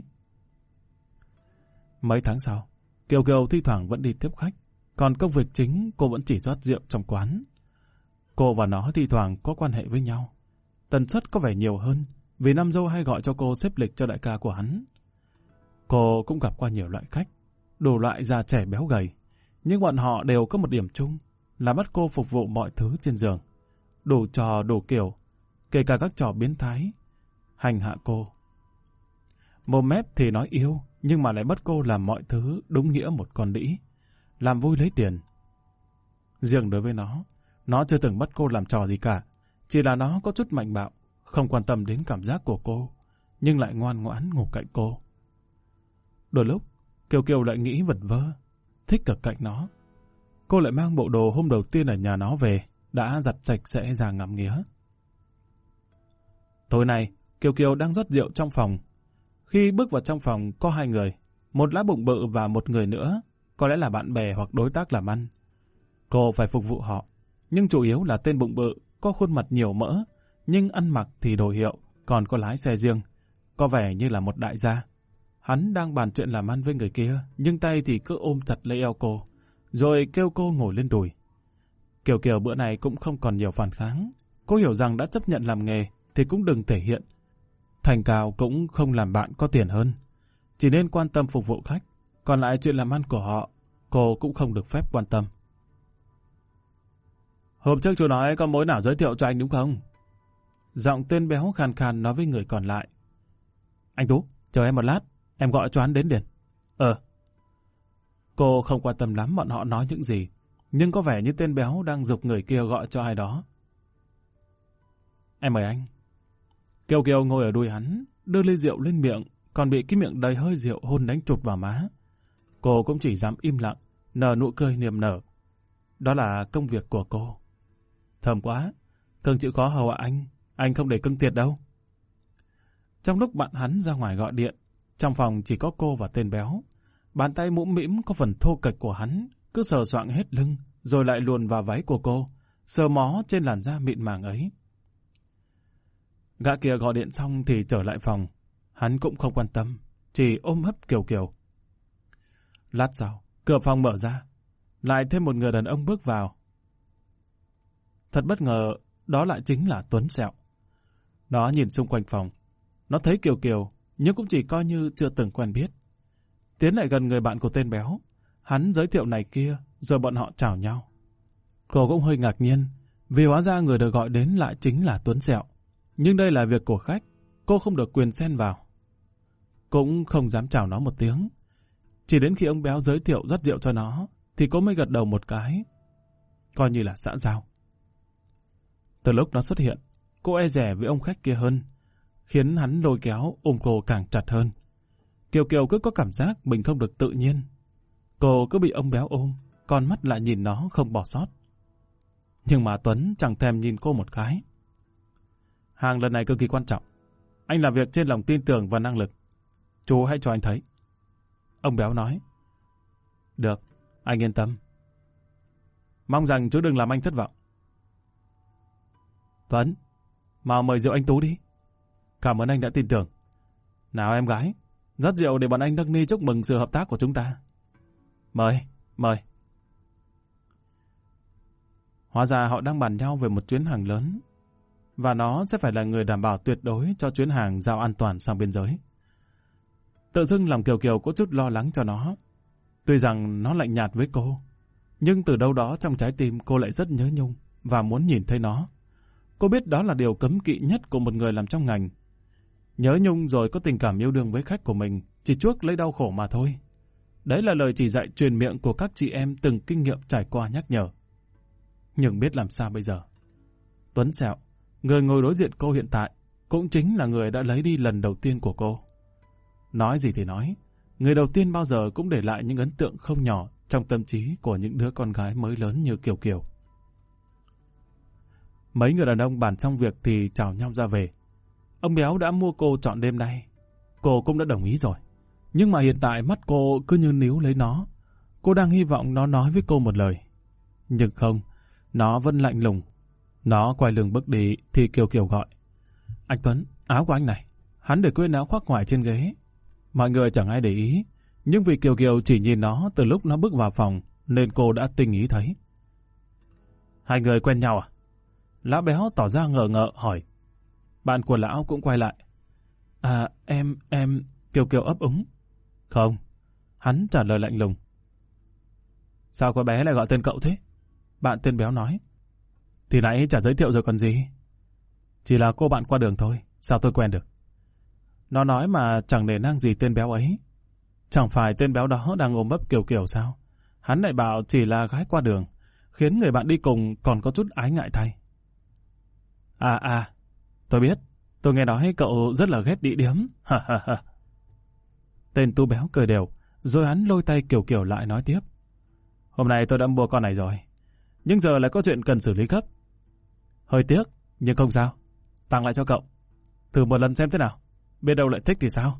Mấy tháng sau, Kiều Kiều thi thoảng vẫn đi tiếp khách, còn công việc chính cô vẫn chỉ rót rượu trong quán. Cô và nó thi thoảng có quan hệ với nhau. Tần suất có vẻ nhiều hơn, vì năm dâu hay gọi cho cô xếp lịch cho đại ca của hắn. Cô cũng gặp qua nhiều loại khách, đủ loại già trẻ béo gầy, nhưng bọn họ đều có một điểm chung là bắt cô phục vụ mọi thứ trên giường. Đủ trò đủ kiểu, kể cả các trò biến thái, hành hạ cô. Mồm mép thì nói yêu, nhưng mà lại bắt cô làm mọi thứ đúng nghĩa một con đĩ, làm vui lấy tiền. Riêng đối với nó chưa từng bắt cô làm trò gì cả, chỉ là nó có chút mạnh bạo, không quan tâm đến cảm giác của cô, nhưng lại ngoan ngoãn ngủ cạnh cô. Đôi lúc, Kiều Kiều lại nghĩ vật vơ, thích ở cạnh nó. Cô lại mang bộ đồ hôm đầu tiên ở nhà nó về, đã giặt sạch sẽ ra ngắm nghía. Tối nay, Kiều Kiều đang rót rượu trong phòng. Khi bước vào trong phòng có hai người, một lá bụng bự và một người nữa, có lẽ là bạn bè hoặc đối tác làm ăn. Cô phải phục vụ họ, nhưng chủ yếu là tên bụng bự, có khuôn mặt nhiều mỡ, nhưng ăn mặc thì đồ hiệu, còn có lái xe riêng, có vẻ như là một đại gia. Hắn đang bàn chuyện làm ăn với người kia, nhưng tay thì cứ ôm chặt lấy eo cô, rồi kêu cô ngồi lên đùi. Kiều Kiều bữa này cũng không còn nhiều phản kháng. Cô hiểu rằng đã chấp nhận làm nghề thì cũng đừng thể hiện. Thành cao cũng không làm bạn có tiền hơn. Chỉ nên quan tâm phục vụ khách. Còn lại chuyện làm ăn của họ, cô cũng không được phép quan tâm. Hôm trước chú nói có mối nào giới thiệu cho anh đúng không? Giọng tên béo khàn khàn nói với người còn lại. Anh Tú, chờ em một lát, em gọi cho hắn đến liền. Cô không quan tâm lắm bọn họ nói những gì, nhưng có vẻ như tên béo đang giục người kia gọi cho ai đó. Em mời anh. Kiều Kiều ngồi ở đùi hắn, đưa ly rượu lên miệng, còn bị cái miệng đầy hơi rượu hôn đánh trụt vào má. Cô cũng chỉ dám im lặng, nở nụ cười niềm nở. Đó là công việc của cô. Thơm quá, cưng chịu khó hầu ạ anh không để cưng tiệt đâu. Trong lúc bạn hắn ra ngoài gọi điện, trong phòng chỉ có cô và tên béo. Bàn tay mũm mĩm có phần thô kệch của hắn cứ sờ soạng hết lưng, rồi lại luồn vào váy của cô, sờ mó trên làn da mịn màng ấy. Gã kia gọi điện xong thì trở lại phòng. Hắn cũng không quan tâm, chỉ ôm hấp Kiều Kiều. Lát sau, cửa phòng mở ra, lại thêm một người đàn ông bước vào. Thật bất ngờ, đó lại chính là Tuấn Sẹo. Nó nhìn xung quanh phòng, nó thấy Kiều Kiều, nhưng cũng chỉ coi như chưa từng quen biết. Tiến lại gần người bạn của tên béo, hắn giới thiệu này kia, rồi bọn họ chào nhau. Cô cũng hơi ngạc nhiên, vì hóa ra người được gọi đến lại chính là Tuấn Sẹo. Nhưng đây là việc của khách, cô không được quyền xen vào. Cũng không dám chào nó một tiếng. Chỉ đến khi ông béo giới thiệu rót rượu cho nó, thì cô mới gật đầu một cái, coi như là xã giao. Từ lúc nó xuất hiện, cô e dè với ông khách kia hơn, khiến hắn lôi kéo ôm cô càng chặt hơn. Kiều Kiều cứ có cảm giác mình không được tự nhiên. Cô cứ bị ông béo ôm, con mắt lại nhìn nó không bỏ sót. Nhưng mà Tuấn chẳng thèm nhìn cô một cái. Hàng lần này cực kỳ quan trọng. Anh làm việc trên lòng tin tưởng và năng lực. Chú hãy cho anh thấy. Ông béo nói. Được, anh yên tâm. Mong rằng chú đừng làm anh thất vọng. Tuấn, mau mời rượu anh Tú đi. Cảm ơn anh đã tin tưởng. Nào em gái, rót rượu để bọn anh nâng ni chúc mừng sự hợp tác của chúng ta. Mời, mời. Hóa ra họ đang bàn nhau về một chuyến hàng lớn, và nó sẽ phải là người đảm bảo tuyệt đối cho chuyến hàng giao an toàn sang biên giới. Tự dưng lòng Kiều Kiều có chút lo lắng cho nó. Tuy rằng nó lạnh nhạt với cô, nhưng từ đâu đó trong trái tim cô lại rất nhớ Nhung và muốn nhìn thấy nó. Cô biết đó là điều cấm kỵ nhất của một người làm trong ngành. Nhớ Nhung rồi có tình cảm yêu đương với khách của mình, chỉ chuốc lấy đau khổ mà thôi. Đấy là lời chỉ dạy truyền miệng của các chị em từng kinh nghiệm trải qua nhắc nhở. Nhưng biết làm sao bây giờ? Tuấn Sẹo, người ngồi đối diện cô hiện tại, cũng chính là người đã lấy đi lần đầu tiên của cô. Nói gì thì nói, người đầu tiên bao giờ cũng để lại những ấn tượng không nhỏ trong tâm trí của những đứa con gái mới lớn như Kiều Kiều. Mấy người đàn ông bàn xong việc thì chào nhau ra về. Ông Béo đã mua cô trọn đêm nay. Cô cũng đã đồng ý rồi. Nhưng mà hiện tại mắt cô cứ như níu lấy nó. Cô đang hy vọng nó nói với cô một lời. Nhưng không, nó vẫn lạnh lùng. Nó quay lưng bước đi thì Kiều Kiều gọi. Anh Tuấn, áo của anh này. Hắn để quên áo khoác ngoài trên ghế. Mọi người chẳng ai để ý. Nhưng vì Kiều Kiều chỉ nhìn nó từ lúc nó bước vào phòng, nên cô đã tinh ý thấy. Hai người quen nhau à? Lão Béo tỏ ra ngờ ngợ hỏi. Bạn của lão cũng quay lại. À, em... Kiều Kiều ấp úng. Không. Hắn trả lời lạnh lùng. Sao cô bé lại gọi tên cậu thế? Bạn tên Béo nói. Thì nãy chả giới thiệu rồi còn gì. Chỉ là cô bạn qua đường thôi. Sao tôi quen được? Nó nói mà chẳng nể nang gì tên Béo ấy. Chẳng phải tên Béo đó đang ôm ấp Kiều Kiều sao? Hắn lại bảo chỉ là gái qua đường, khiến người bạn đi cùng còn có chút ái ngại thay. À, tôi biết. Tôi nghe nói cậu rất là ghét địa điếm. Tên Tú Béo cười đều, rồi hắn lôi tay Kiều Kiều lại nói tiếp. Hôm nay tôi đã mua con này rồi, nhưng giờ lại có chuyện cần xử lý gấp. Hơi tiếc, nhưng không sao. Tặng lại cho cậu. Thử một lần xem thế nào. Biết đâu lại thích thì sao?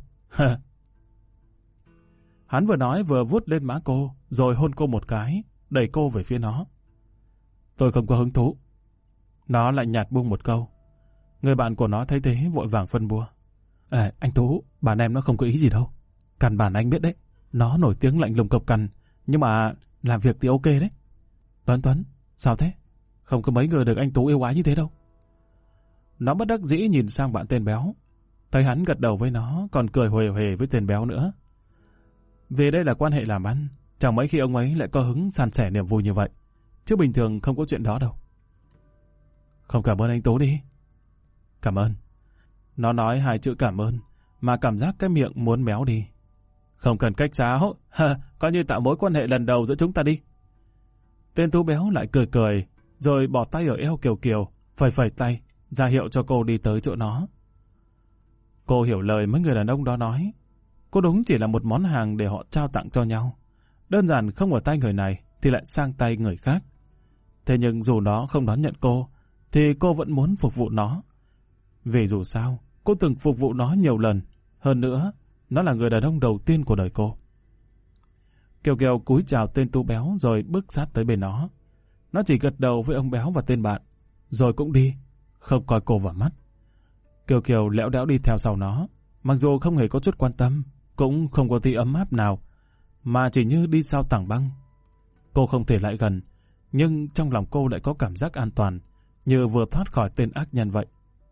Hắn vừa nói vừa vuốt lên má cô, rồi hôn cô một cái, đẩy cô về phía nó. Tôi không có hứng thú. Nó lại nhạt buông một câu. Người bạn của nó thấy thế vội vàng phân bua. Anh Tú, bạn em nó không có ý gì đâu. Căn bản anh biết đấy. Nó nổi tiếng lạnh lùng cộc cằn, nhưng mà làm việc thì ok đấy. Tuấn, sao thế? Không có mấy người được anh Tú yêu ái như thế đâu. Nó bất đắc dĩ nhìn sang bạn tên Béo. Thấy hắn gật đầu với nó, còn cười huề huề với tên Béo nữa. Vì đây là quan hệ làm ăn, chẳng mấy khi ông ấy lại có hứng san sẻ niềm vui như vậy. Chứ bình thường không có chuyện đó đâu. Không cảm ơn anh Tú đi. Cảm ơn. Nó nói hai chữ cảm ơn, mà cảm giác cái miệng muốn méo đi. Không cần cách sáo, coi như tạo mối quan hệ lần đầu giữa chúng ta đi. Tên Tú Béo lại cười cười, rồi bỏ tay ở eo Kiều Kiều, phẩy tay, ra hiệu cho cô đi tới chỗ nó. Cô hiểu lời mấy người đàn ông đó nói. Cô đúng chỉ là một món hàng để họ trao tặng cho nhau. Đơn giản không ở tay người này thì lại sang tay người khác. Thế nhưng dù nó không đón nhận cô, thì cô vẫn muốn phục vụ nó. Vì dù sao, cô từng phục vụ nó nhiều lần. Hơn nữa, nó là người đàn ông đầu tiên của đời cô. Kiều Kiều cúi chào tên Tú Béo rồi bước sát tới bên nó. Nó chỉ gật đầu với ông Béo và tên bạn, rồi cũng đi, không coi cô vào mắt. Kiều Kiều lẽo đẽo đi theo sau nó, mặc dù không hề có chút quan tâm, cũng không có tí ấm áp nào, mà chỉ như đi sau tảng băng. Cô không thể lại gần, nhưng trong lòng cô lại có cảm giác an toàn, như vừa thoát khỏi tên ác nhân vậy.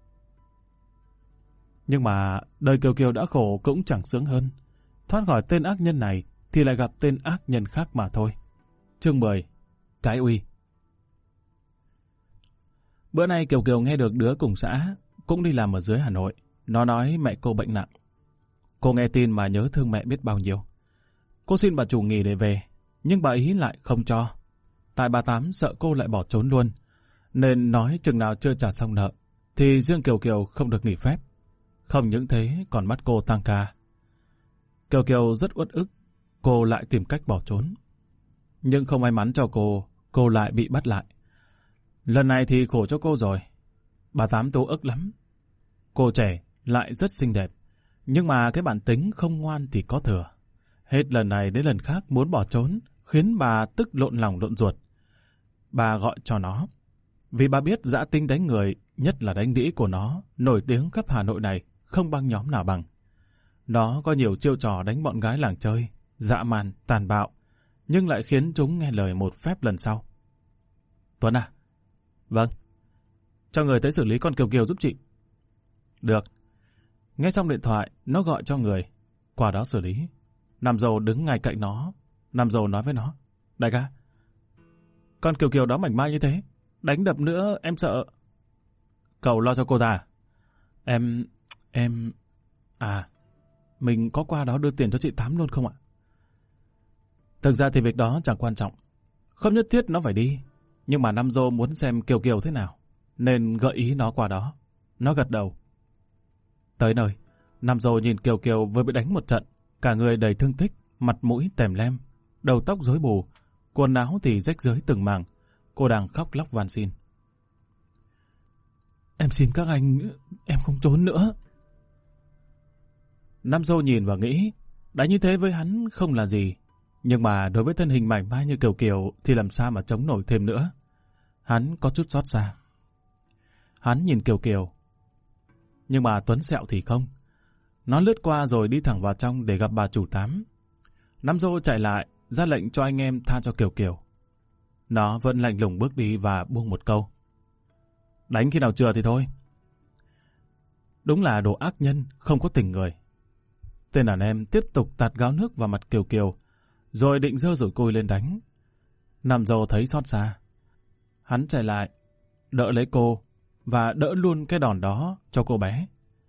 Nhưng mà đời Kiều Kiều đã khổ cũng chẳng sướng hơn. Thoát khỏi tên ác nhân này thì lại gặp tên ác nhân khác mà thôi. Chương 10. Cái uy. Bữa nay Kiều Kiều nghe được đứa cùng xã cũng đi làm ở dưới Hà Nội. Nó nói mẹ cô bệnh nặng. Cô nghe tin mà nhớ thương mẹ biết bao nhiêu. Cô xin bà chủ nghỉ để về, nhưng bà ý lại không cho. Tại bà Tám sợ cô lại bỏ trốn luôn, nên nói chừng nào chưa trả xong nợ thì riêng Kiều Kiều không được nghỉ phép. Không những thế còn bắt cô tăng ca. Kiều Kiều rất uất ức, cô lại tìm cách bỏ trốn. Nhưng không may mắn cho cô lại bị bắt lại. Lần này thì khổ cho cô rồi. Bà Tám tố ức lắm. Cô trẻ, lại rất xinh đẹp. Nhưng mà cái bản tính không ngoan thì có thừa. Hết lần này đến lần khác muốn bỏ trốn, khiến bà tức lộn lòng lộn ruột. bà gọi cho nó. Vì bà biết dã tính đánh người, nhất là đánh đĩ của nó, nổi tiếng khắp Hà Nội này, không băng nhóm nào bằng. Nó có nhiều chiêu trò đánh bọn gái làng chơi, dã man, tàn bạo, nhưng lại khiến chúng nghe lời một phép lần sau. Tuấn à? Vâng. Cho người tới xử lý con Kiều Kiều giúp chị. Được. Nghe xong điện thoại, nó gọi cho người. Qua đó xử lý. Nam Dô đứng ngay cạnh nó. Nam Dô nói với nó. Đại ca, con Kiều Kiều đó mảnh mai như thế, đánh đập nữa em sợ. Cậu lo cho cô ta. Em... À, mình có qua đó đưa tiền cho chị Tám luôn không ạ? Thực ra thì việc đó chẳng quan trọng. Không nhất thiết nó phải đi. Nhưng mà Nam Dô muốn xem Kiều Kiều thế nào, nên gợi ý nó qua đó. Nó gật đầu. Tới nơi, Nam Dô nhìn Kiều Kiều vừa bị đánh một trận, cả người đầy thương tích, mặt mũi tèm lem, đầu tóc rối bù, quần áo thì rách rưới từng mảng. Cô đang khóc lóc van xin. Em xin các anh, em không trốn nữa. Nam Dô nhìn và nghĩ, đã như thế với hắn không là gì. Nhưng mà đối với thân hình mảnh mai như Kiều Kiều thì làm sao mà chống nổi thêm nữa. Hắn có chút xót xa. Hắn nhìn Kiều Kiều. Nhưng mà Tuấn Sẹo thì không. Nó lướt qua rồi đi thẳng vào trong để gặp bà chủ Tám. Nam Dô chạy lại, ra lệnh cho anh em tha cho Kiều Kiều. Nó vẫn lạnh lùng bước đi và buông một câu. Đánh khi nào chừa thì thôi. Đúng là đồ ác nhân, không có tình người. Tên đàn em tiếp tục tạt gáo nước vào mặt Kiều Kiều, rồi định giơ rủi cui lên đánh. Nam Dô thấy xót xa. Hắn chạy lại, đỡ lấy cô, và đỡ luôn cái đòn đó cho cô bé.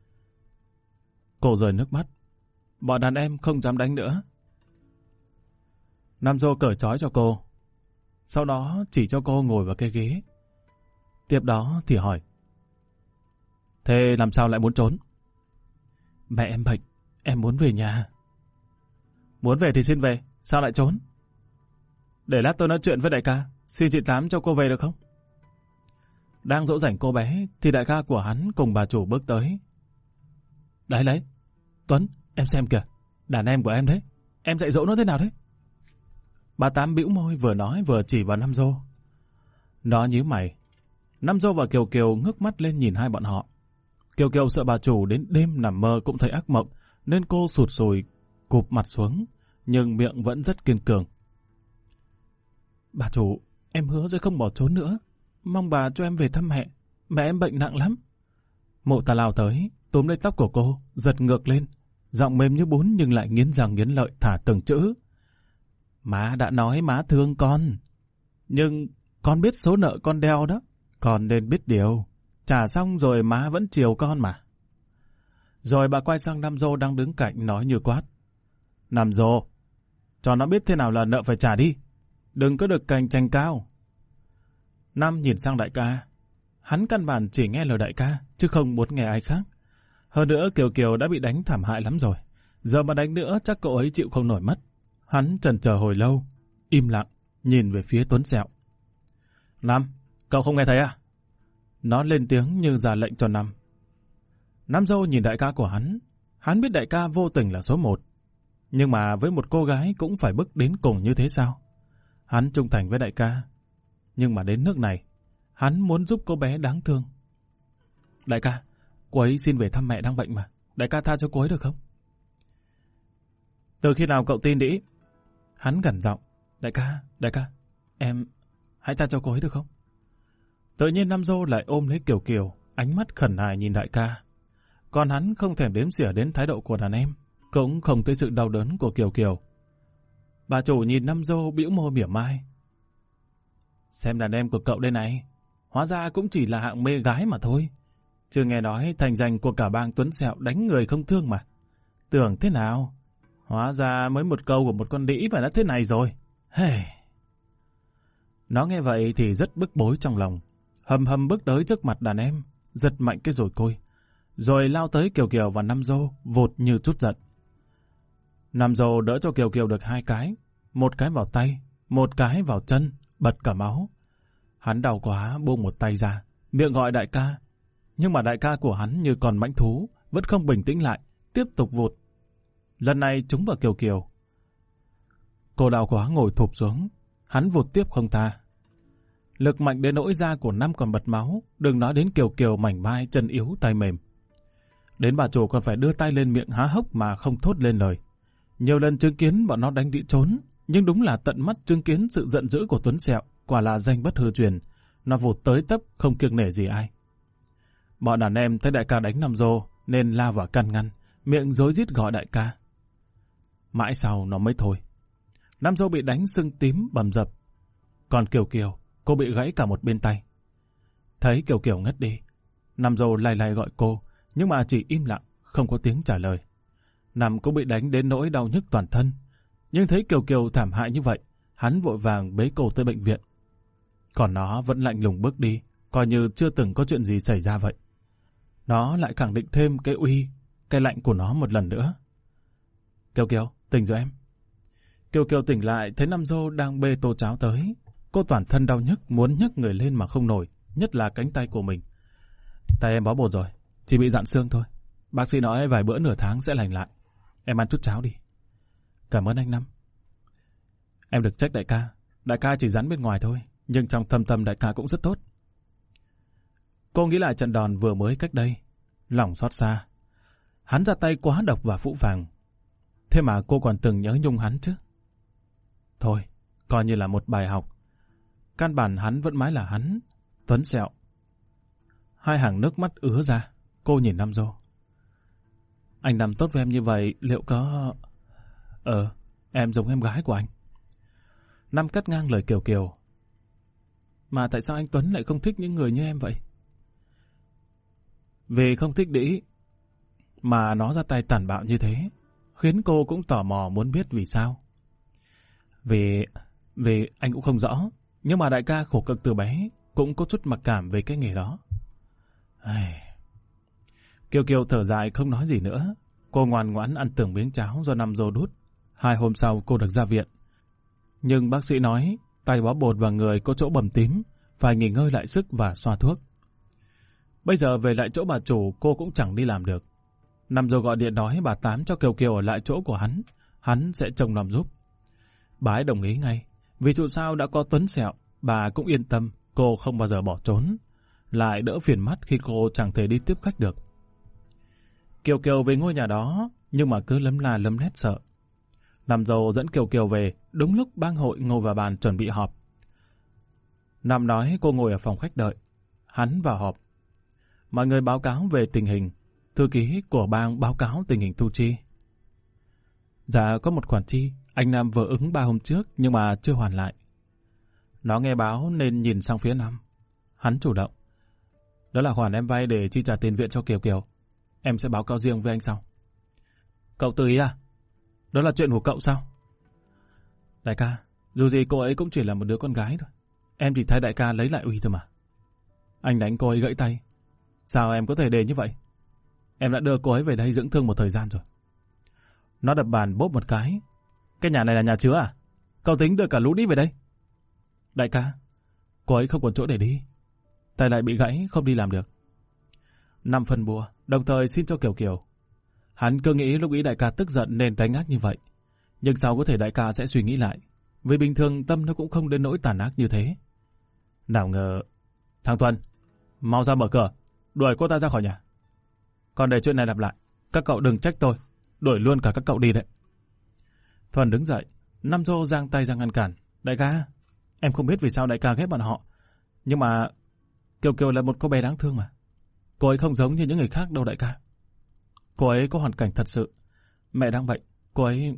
Cô rơi nước mắt. Bọn đàn em không dám đánh nữa. Nam Dô cởi trói cho cô. Sau đó chỉ cho cô ngồi vào cái ghế. Tiếp đó thì hỏi. Thế làm sao lại muốn trốn? Mẹ em bệnh, em muốn về nhà. Muốn về thì xin về, sao lại trốn? Để lát tôi nói chuyện với đại ca, xin chị Tám cho cô về được không? Đang dỗ dành cô bé thì đại ca của hắn cùng bà chủ bước tới. Đấy, Tuấn, em xem kìa, đàn em của em đấy, em dạy dỗ nó thế nào đấy? Bà Tám bĩu môi vừa nói vừa chỉ vào Nam Dô. Nó nhíu mày. Nam Dô và Kiều Kiều ngước mắt lên nhìn hai bọn họ. Kiều Kiều sợ bà chủ đến đêm nằm mơ cũng thấy ác mộng, nên cô sụt sùi, cụp mặt xuống, nhưng miệng vẫn rất kiên cường. Bà chủ, em hứa sẽ không bỏ trốn nữa. Mong bà cho em về thăm mẹ em bệnh nặng lắm. Mụ ta lao tới, túm lấy tóc của cô, giật ngược lên, giọng mềm như bún nhưng lại nghiến răng nghiến lợi thả từng chữ. Má đã nói má thương con, nhưng con biết số nợ con đeo đó, con nên biết điều, trả xong rồi má vẫn chiều con mà. Rồi bà quay sang Nam Dô đang đứng cạnh nói như quát. Nam Dô, cho nó biết thế nào là nợ phải trả đi, đừng có được cành tranh cao. Nam nhìn sang đại ca. Hắn căn bản chỉ nghe lời đại ca, chứ không muốn nghe ai khác. Hơn nữa Kiều Kiều đã bị đánh thảm hại lắm rồi. Giờ mà đánh nữa chắc cậu ấy chịu không nổi mất. Hắn chần chờ hồi lâu, im lặng, nhìn về phía Tuấn Sẹo. Nam, cậu không nghe thấy à? Nó lên tiếng như ra lệnh cho Nam. Nam Dô nhìn đại ca của hắn. Hắn biết đại ca vô tình là số 1. Nhưng mà với một cô gái cũng phải bước đến cùng như thế sao? Hắn trung thành với đại ca. Nhưng mà đến nước này, hắn muốn giúp cô bé đáng thương. Đại ca, cô ấy xin về thăm mẹ đang bệnh mà. Đại ca tha cho cô ấy được không? Từ khi nào cậu tin đĩ? Hắn gằn giọng. Đại ca, em hãy tha cho cô ấy được không? Tự nhiên Nam Dô lại ôm lấy Kiều Kiều, ánh mắt khẩn nài nhìn đại ca. Còn hắn không thèm đếm xỉa đến thái độ của đàn em, cũng không tới sự đau đớn của Kiều Kiều. Bà chủ nhìn Nam Dô bĩu môi mỉa mai. Xem đàn em của cậu đây này, hóa ra cũng chỉ là hạng mê gái mà thôi. Chưa nghe nói thành danh của cả bang Tuấn Sẹo đánh người không thương mà. Tưởng thế nào? Hóa ra mới một câu của một con đĩ mà đã thế này rồi. Hey. Nó nghe vậy thì rất bức bối trong lòng. Hầm hầm bước tới trước mặt đàn em, giật mạnh cái rủi côi, rồi lao tới Kiều Kiều và Nam Dô vụt như trút giận. Nam Dô đỡ cho Kiều Kiều được 2 cái, một cái vào tay, một cái vào chân, bật cả máu. Hắn đau quá buông một tay ra, miệng gọi đại ca. Nhưng mà đại ca của hắn như con mãnh thú, vẫn không bình tĩnh lại, tiếp tục vụt. Lần này trúng vào Kiều Kiều. Cô đau quá ngồi thụp xuống, hắn vụt tiếp không tha. Lực mạnh đến nỗi da của Năm còn bật máu, đừng nói đến Kiều Kiều mảnh mai, chân yếu, tay mềm. Đến bà chủ còn phải đưa tay lên miệng há hốc mà không thốt lên lời. Nhiều lần chứng kiến bọn nó đánh đĩ trốn, nhưng đúng là tận mắt chứng kiến sự giận dữ của Tuấn Sẹo, quả là danh bất hư truyền. Nó vụt tới tấp không kiêng nể gì ai. Bọn đàn em thấy đại ca đánh Năm Dô nên la vào can ngăn, miệng rối rít gọi đại ca. Mãi sau nó mới thôi. Năm Dô bị đánh sưng tím bầm dập, còn Kiều Kiều, cô bị gãy cả một bên tay. Thấy Kiều Kiều ngất đi, Năm Dô lay lay gọi cô, nhưng mà chỉ im lặng, không có tiếng trả lời. Năm cũng bị đánh đến nỗi đau nhức toàn thân, nhưng thấy Kiều Kiều thảm hại như vậy, hắn vội vàng bế cô tới bệnh viện. Còn nó vẫn lạnh lùng bước đi, coi như chưa từng có chuyện gì xảy ra vậy. Nó lại khẳng định thêm cái uy, cái lạnh của nó một lần nữa. Kiều Kiều, tỉnh rồi em. Kiều Kiều tỉnh lại thấy Năm Dô đang bê tô cháo tới. Cô toàn thân đau nhức, muốn nhấc người lên mà không nổi, nhất là cánh tay của mình. Tay em bó bột rồi, chỉ bị dạn xương thôi. Bác sĩ nói vài bữa nửa tháng sẽ lành lại. Em ăn chút cháo đi. Cảm ơn anh Năm. Em đừng trách đại ca chỉ rắn bên ngoài thôi, nhưng trong thâm tâm đại ca cũng rất tốt. Cô nghĩ lại trận đòn vừa mới cách đây, lòng xót xa. Hắn ra tay quá độc và phũ phàng. Thế mà cô còn từng nhớ nhung hắn chứ. Thôi, coi như là một bài học. Căn bản hắn vẫn mãi là hắn, Tuấn Sẹo. Hai hàng nước mắt ứa ra, cô nhìn Năm Dô. Anh Năm tốt với em như vậy, liệu có... em giống em gái của anh. Năm cắt ngang lời Kiều Kiều. Mà tại sao anh Tuấn lại không thích những người như em vậy? Vì không thích đĩ mà nó ra tay tàn bạo như thế, khiến cô cũng tò mò muốn biết vì sao. Vì anh cũng không rõ, nhưng mà đại ca khổ cực từ bé, cũng có chút mặc cảm về cái nghề đó. Kiều Kiều thở dài không nói gì nữa. Cô ngoan ngoãn ăn từng miếng cháo do Năm Dô đút. 2 hôm sau cô được ra viện. Nhưng bác sĩ nói tay bó bột và người có chỗ bầm tím, phải nghỉ ngơi lại sức và xoa thuốc. Bây giờ về lại chỗ bà chủ cô cũng chẳng đi làm được. Năm Dô gọi điện nói bà Tám cho Kiều Kiều ở lại chỗ của hắn sẽ trông nom giúp. Bà ấy đồng ý ngay, vì dù sao đã có Tuấn Sẹo, bà cũng yên tâm cô không bao giờ bỏ trốn, lại đỡ phiền mắt khi cô chẳng thể đi tiếp khách được. Kiều Kiều về ngôi nhà đó, nhưng mà cứ lấm la lấm lét sợ. Năm Dô dẫn Kiều Kiều về, đúng lúc bang hội ngồi vào bàn chuẩn bị họp. Năm nói cô ngồi ở phòng khách đợi, hắn vào họp. Mọi người báo cáo về tình hình, thư ký của bang báo cáo tình hình thu chi. Dạ có một khoản chi, anh Năm vừa ứng 3 hôm trước nhưng mà chưa hoàn lại. Nó nghe báo nên nhìn sang phía Năm. Hắn chủ động. Đó là khoản em vay để chi trả tiền viện cho Kiều Kiều. Em sẽ báo cáo riêng với anh sau. Cậu tự ý à? Đó là chuyện của cậu sao? Đại ca, dù gì cô ấy cũng chỉ là một đứa con gái thôi. Em chỉ thấy đại ca lấy lại uy thôi mà. Anh đánh cô ấy gãy tay. Sao em có thể để như vậy? Em đã đưa cô ấy về đây dưỡng thương một thời gian rồi. Nó đập bàn bốp một cái. Cái nhà này là nhà chứa à? Cậu tính đưa cả lũ đi về đây? Đại ca, cô ấy không còn chỗ để đi. Tay lại bị gãy, không đi làm được. Năm phân bùa, đồng thời xin cho Kiều Kiều. Hắn cứ nghĩ lúc ý đại ca tức giận nên đánh ác như vậy. Nhưng sao có thể đại ca sẽ suy nghĩ lại? Vì bình thường tâm nó cũng không đến nỗi tàn ác như thế. Nào ngờ... Thằng Tuấn, mau ra mở cửa, đuổi cô ta ra khỏi nhà. Còn để chuyện này lặp lại, các cậu đừng trách tôi, đuổi luôn cả các cậu đi đấy. Thuần đứng dậy, Năm Dô giang tay ra ngăn cản. Đại ca, em không biết vì sao đại ca ghét bọn họ. Nhưng mà Kiều Kiều là một cô bé đáng thương mà. Cô ấy không giống như những người khác đâu đại ca. Cô ấy có hoàn cảnh thật sự. Mẹ đang bệnh, cô ấy...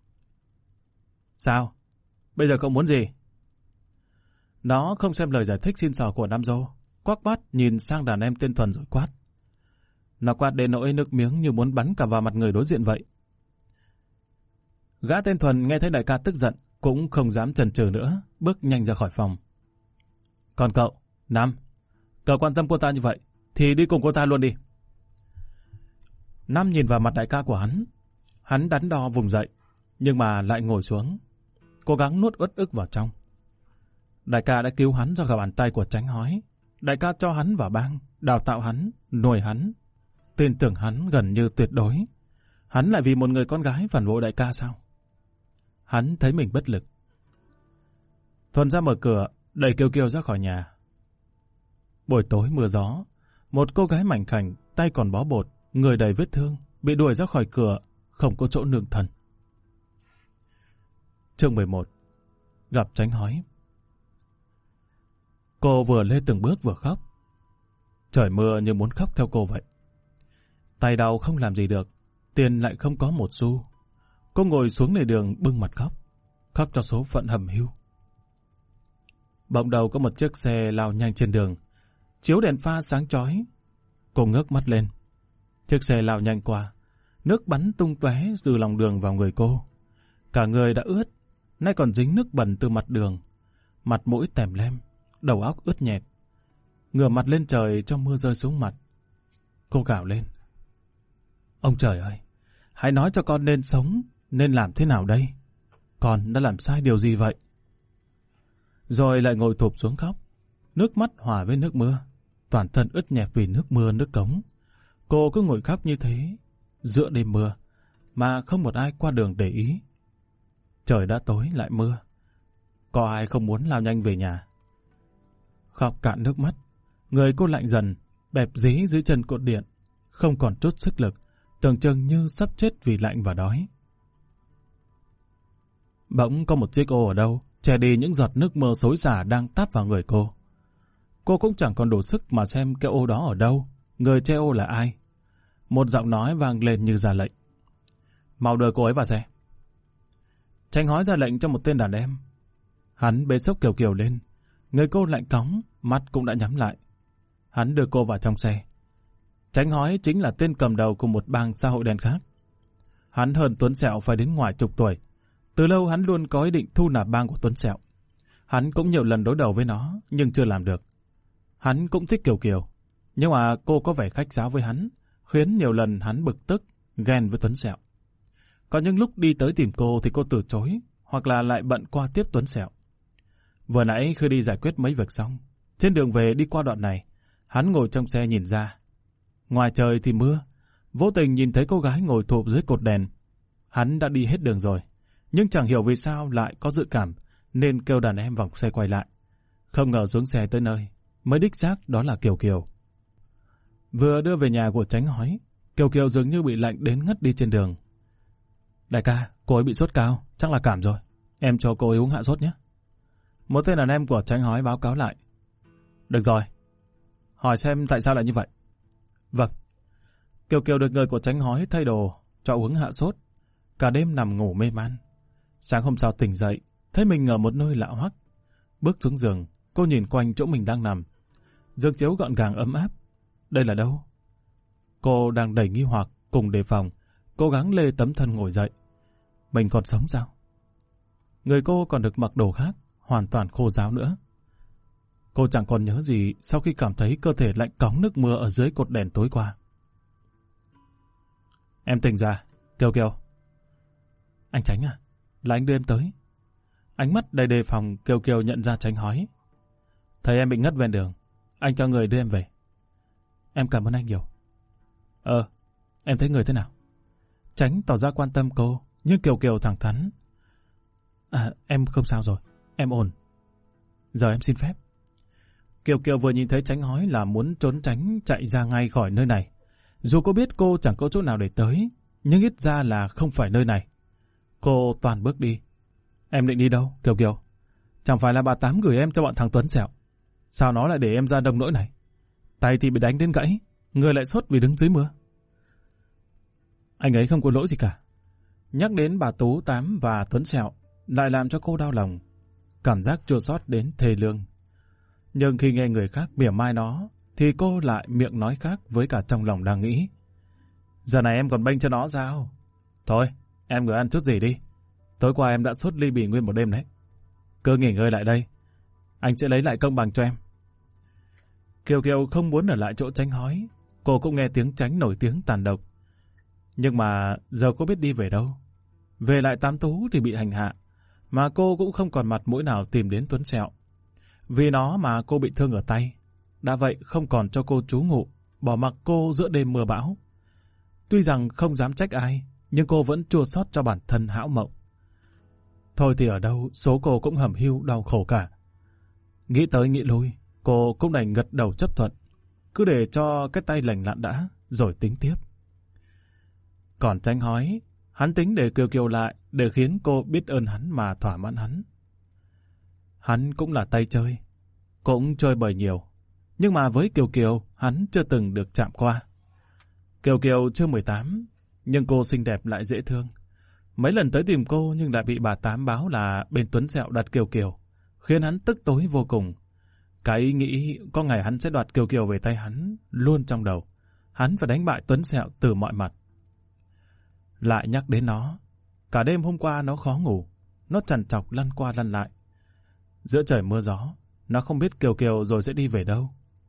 Sao? Bây giờ cậu muốn gì? Nó không xem lời giải thích xin xỏ của Năm Dô, quắc mắt nhìn sang đàn em tên Thuần rồi quát. Nó quát đến nỗi nước miếng như muốn bắn cả vào mặt người đối diện vậy. Gã tên Thuần nghe thấy đại ca tức giận, cũng không dám chần chừ nữa, bước nhanh ra khỏi phòng. Còn cậu, Năm, cậu quan tâm cô ta như vậy, thì đi cùng cô ta luôn đi. Năm nhìn vào mặt đại ca của hắn đắn đo vùng dậy, nhưng mà lại ngồi xuống, cố gắng nuốt uất ức vào trong. Đại ca đã cứu hắn do cả bàn tay của Tránh Hói. Đại ca cho hắn vào bang, đào tạo hắn, nuôi hắn, tin tưởng hắn gần như tuyệt đối. Hắn lại vì một người con gái phản bội đại ca sao? Hắn thấy mình bất lực. Thuần ra mở cửa, đẩy Kiều Kiều ra khỏi nhà. Buổi tối mưa gió, một cô gái mảnh khảnh, tay còn bó bột, người đầy vết thương, bị đuổi ra khỏi cửa, không có chỗ nương thân. Chương 11. Gặp Tránh Hói. Cô vừa lê từng bước vừa khóc. Trời mưa như muốn khóc theo cô vậy. Tay đau không làm gì được, tiền lại không có một xu. Cô ngồi xuống lề đường bưng mặt khóc, khóc cho số phận hầm hưu. Bỗng đầu có một chiếc xe lao nhanh trên đường, chiếu đèn pha sáng chói. Cô ngước mắt lên. Chiếc xe lao nhanh qua, nước bắn tung tóe từ lòng đường vào người cô. Cả người đã ướt, nay còn dính nước bẩn từ mặt đường. Mặt mũi tèm lem, đầu óc ướt nhẹp. Ngửa mặt lên trời cho mưa rơi xuống mặt. Cô gào lên. Ông trời ơi, hãy nói cho con nên sống, nên làm thế nào đây? Con đã làm sai điều gì vậy? Rồi lại ngồi thụp xuống khóc. Nước mắt hòa với nước mưa, toàn thân ướt nhẹp vì nước mưa nước cống. Cô cứ ngồi khóc như thế, giữa đêm mưa, mà không một ai qua đường để ý. Trời đã tối lại mưa. Có ai không muốn lao nhanh về nhà? Khóc cạn nước mắt, người cô lạnh dần, bẹp dí dưới chân cột điện, không còn chút sức lực, tưởng chừng như sắp chết vì lạnh và đói. Bỗng có một chiếc ô ở đâu che đi những giọt nước mưa xối xả đang táp vào người cô. Cô cũng chẳng còn đủ sức mà xem cái ô đó ở đâu, người che ô là ai. Một giọng nói vang lên như ra lệnh. Mau đưa cô ấy vào xe. Tránh Hói ra lệnh cho một tên đàn em. Hắn bế xốc Kiều Kiều lên, người cô lạnh cóng, mắt cũng đã nhắm lại. Hắn đưa cô vào trong xe. Tránh Hói chính là tên cầm đầu của một bang xã hội đen khác. Hắn hơn Tuấn Sẹo phải đến ngoài chục tuổi. Từ lâu hắn luôn có ý định thu nạp bang của Tuấn Sẹo. Hắn cũng nhiều lần đối đầu với nó, nhưng chưa làm được. Hắn cũng thích Kiều Kiều, nhưng mà cô có vẻ khách sáo với hắn, khiến nhiều lần hắn bực tức, ghen với Tuấn Sẹo. Có những lúc đi tới tìm cô thì cô từ chối, hoặc là lại bận qua tiếp Tuấn Sẹo. Vừa nãy khi đi giải quyết mấy việc xong, trên đường về đi qua đoạn này, hắn ngồi trong xe nhìn ra. Ngoài trời thì mưa, vô tình nhìn thấy cô gái ngồi thụp dưới cột đèn. Hắn đã đi hết đường rồi, nhưng chẳng hiểu vì sao lại có dự cảm, nên kêu đàn em vòng xe quay lại. Không ngờ xuống xe tới nơi, mới đích xác đó là Kiều Kiều. Vừa đưa về nhà của Tránh Hói, Kiều Kiều dường như bị lạnh đến ngất đi trên đường. Đại ca, cô ấy bị sốt cao, chắc là cảm rồi. Em cho cô ấy uống hạ sốt nhé. Một tên đàn em của Tránh Hói báo cáo lại. Được rồi. Hỏi xem tại sao lại như vậy. Vâng. Kiều Kiều được người của Tránh Hói thay đồ, cho uống hạ sốt. Cả đêm nằm ngủ mê man. Sáng hôm sau tỉnh dậy, thấy mình ở một nơi lạ hoắc. Bước xuống giường, cô nhìn quanh chỗ mình đang nằm. Giường chiếu gọn gàng ấm áp. Đây là đâu? Cô đang đầy nghi hoặc cùng đề phòng, cố gắng lê tấm thân ngồi dậy. Mình còn sống sao? Người cô còn được mặc đồ khác, hoàn toàn khô ráo nữa. Cô chẳng còn nhớ gì sau khi cảm thấy cơ thể lạnh cóng nước mưa ở dưới cột đèn tối qua. Em tỉnh ra, Kiều Kiều. Anh Tránh à? Là anh đưa em tới. Ánh mắt đầy đề phòng, Kiều Kiều nhận ra Tránh Hói. Thấy em bị ngất ven đường, anh cho người đưa em về. Em cảm ơn anh nhiều. Em thấy người thế nào? Tránh tỏ ra quan tâm cô, nhưng Kiều Kiều thẳng thắn. Em không sao rồi, em ổn. Giờ em xin phép. Kiều Kiều vừa nhìn thấy Tránh Hói là muốn trốn tránh chạy ra ngay khỏi nơi này. Dù cô biết cô chẳng có chỗ nào để tới, nhưng ít ra là không phải nơi này. Cô toàn bước đi. Em định đi đâu, Kiều Kiều? Chẳng phải là bà Tám gửi em cho bọn thằng Tuấn Sẹo? Sao nó lại để em ra đông nỗi này? Tay thì bị đánh đến gãy, người lại sốt vì đứng dưới mưa. Anh ấy không có lỗi gì cả. Nhắc đến bà Tú Tám và Tuấn Sẹo lại làm cho cô đau lòng, cảm giác chua xót đến thê lương. Nhưng khi nghe người khác mỉa mai nó, thì cô lại miệng nói khác với cả trong lòng đang nghĩ. Giờ này em còn bênh cho nó sao? Thôi, em ngồi ăn chút gì đi. Tối qua em đã sốt ly bì nguyên một đêm đấy. Cứ nghỉ ngơi lại đây, anh sẽ lấy lại công bằng cho em. Kiều Kiều không muốn ở lại chỗ Tránh Hói. Cô cũng nghe tiếng Tránh nổi tiếng tàn độc. Nhưng mà giờ cô biết đi về đâu. Về lại Tám Tú thì bị hành hạ, mà cô cũng không còn mặt mũi nào tìm đến Tuấn Sẹo. Vì nó mà cô bị thương ở tay. Đã vậy không còn cho cô trú ngụ, bỏ mặc cô giữa đêm mưa bão. Tuy rằng không dám trách ai, nhưng cô vẫn chua xót cho bản thân hão mộng. Thôi thì ở đâu, số cô cũng hầm hưu đau khổ cả. Nghĩ tới nghĩ lui, cô cũng đành gật đầu chấp thuận. Cứ để cho cái tay lành lặn đã, rồi tính tiếp. Còn Tránh Hói, hắn tính để Kiều Kiều lại để khiến cô biết ơn hắn mà thỏa mãn hắn. Hắn cũng là tay chơi, cũng chơi bời nhiều. Nhưng mà với Kiều Kiều, hắn chưa từng được chạm qua. Kiều Kiều chưa 18, nhưng cô xinh đẹp lại dễ thương. Mấy lần tới tìm cô nhưng lại bị bà Tám báo là bên Tuấn Sẹo đặt Kiều Kiều, khiến hắn tức tối vô cùng. Cái ý nghĩ có ngày hắn sẽ đoạt Kiều Kiều về tay hắn luôn trong đầu. Hắn phải đánh bại Tuấn Sẹo từ mọi mặt. Lại nhắc đến nó, cả đêm hôm qua nó khó ngủ, nó trằn trọc lăn qua lăn lại. Giữa trời mưa gió, nó không biết Kiều Kiều rồi sẽ đi về đâu.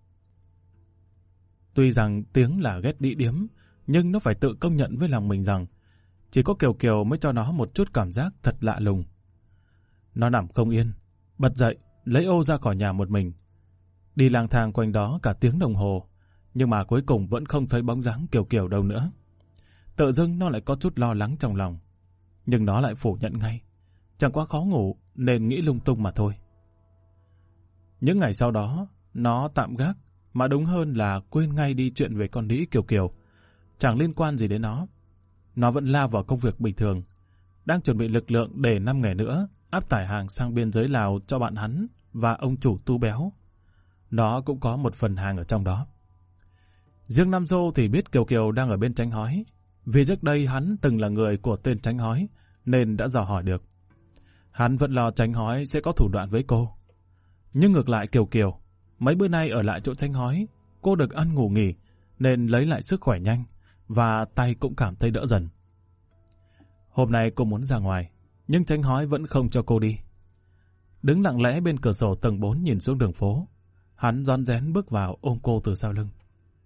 Tuy rằng tiếng là ghét đĩ điếm, nhưng nó phải tự công nhận với lòng mình rằng chỉ có Kiều Kiều mới cho nó một chút cảm giác thật lạ lùng. Nó nằm không yên, bật dậy, lấy ô ra khỏi nhà một mình. Đi lang thang quanh đó cả tiếng đồng hồ, nhưng mà cuối cùng vẫn không thấy bóng dáng Kiều Kiều đâu nữa. Tự dưng nó lại có chút lo lắng trong lòng, nhưng nó lại phủ nhận ngay. Chẳng quá khó ngủ nên nghĩ lung tung mà thôi. Những ngày sau đó, nó tạm gác, mà đúng hơn là quên ngay đi chuyện về con đĩ Kiều Kiều. Chẳng liên quan gì đến nó. Nó vẫn lao vào công việc bình thường, đang chuẩn bị lực lượng để 5 ngày nữa áp tải hàng sang biên giới Lào cho bạn hắn và ông chủ Tu Béo. Nó cũng có một phần hàng ở trong đó. Riêng Nam Dô thì biết Kiều Kiều đang ở bên Tránh Hói, vì trước đây hắn từng là người của tên Tránh Hói nên đã dò hỏi được. Hắn vẫn lo Tránh Hói sẽ có thủ đoạn với cô. Nhưng ngược lại Kiều Kiều, mấy bữa nay ở lại chỗ Tránh Hói, cô được ăn ngủ nghỉ nên lấy lại sức khỏe nhanh và tay cũng cảm thấy đỡ dần. Hôm nay cô muốn ra ngoài, nhưng Tránh Hói vẫn không cho cô đi. Đứng lặng lẽ bên cửa sổ tầng 4 nhìn xuống đường phố, hắn rón rén bước vào ôm cô từ sau lưng.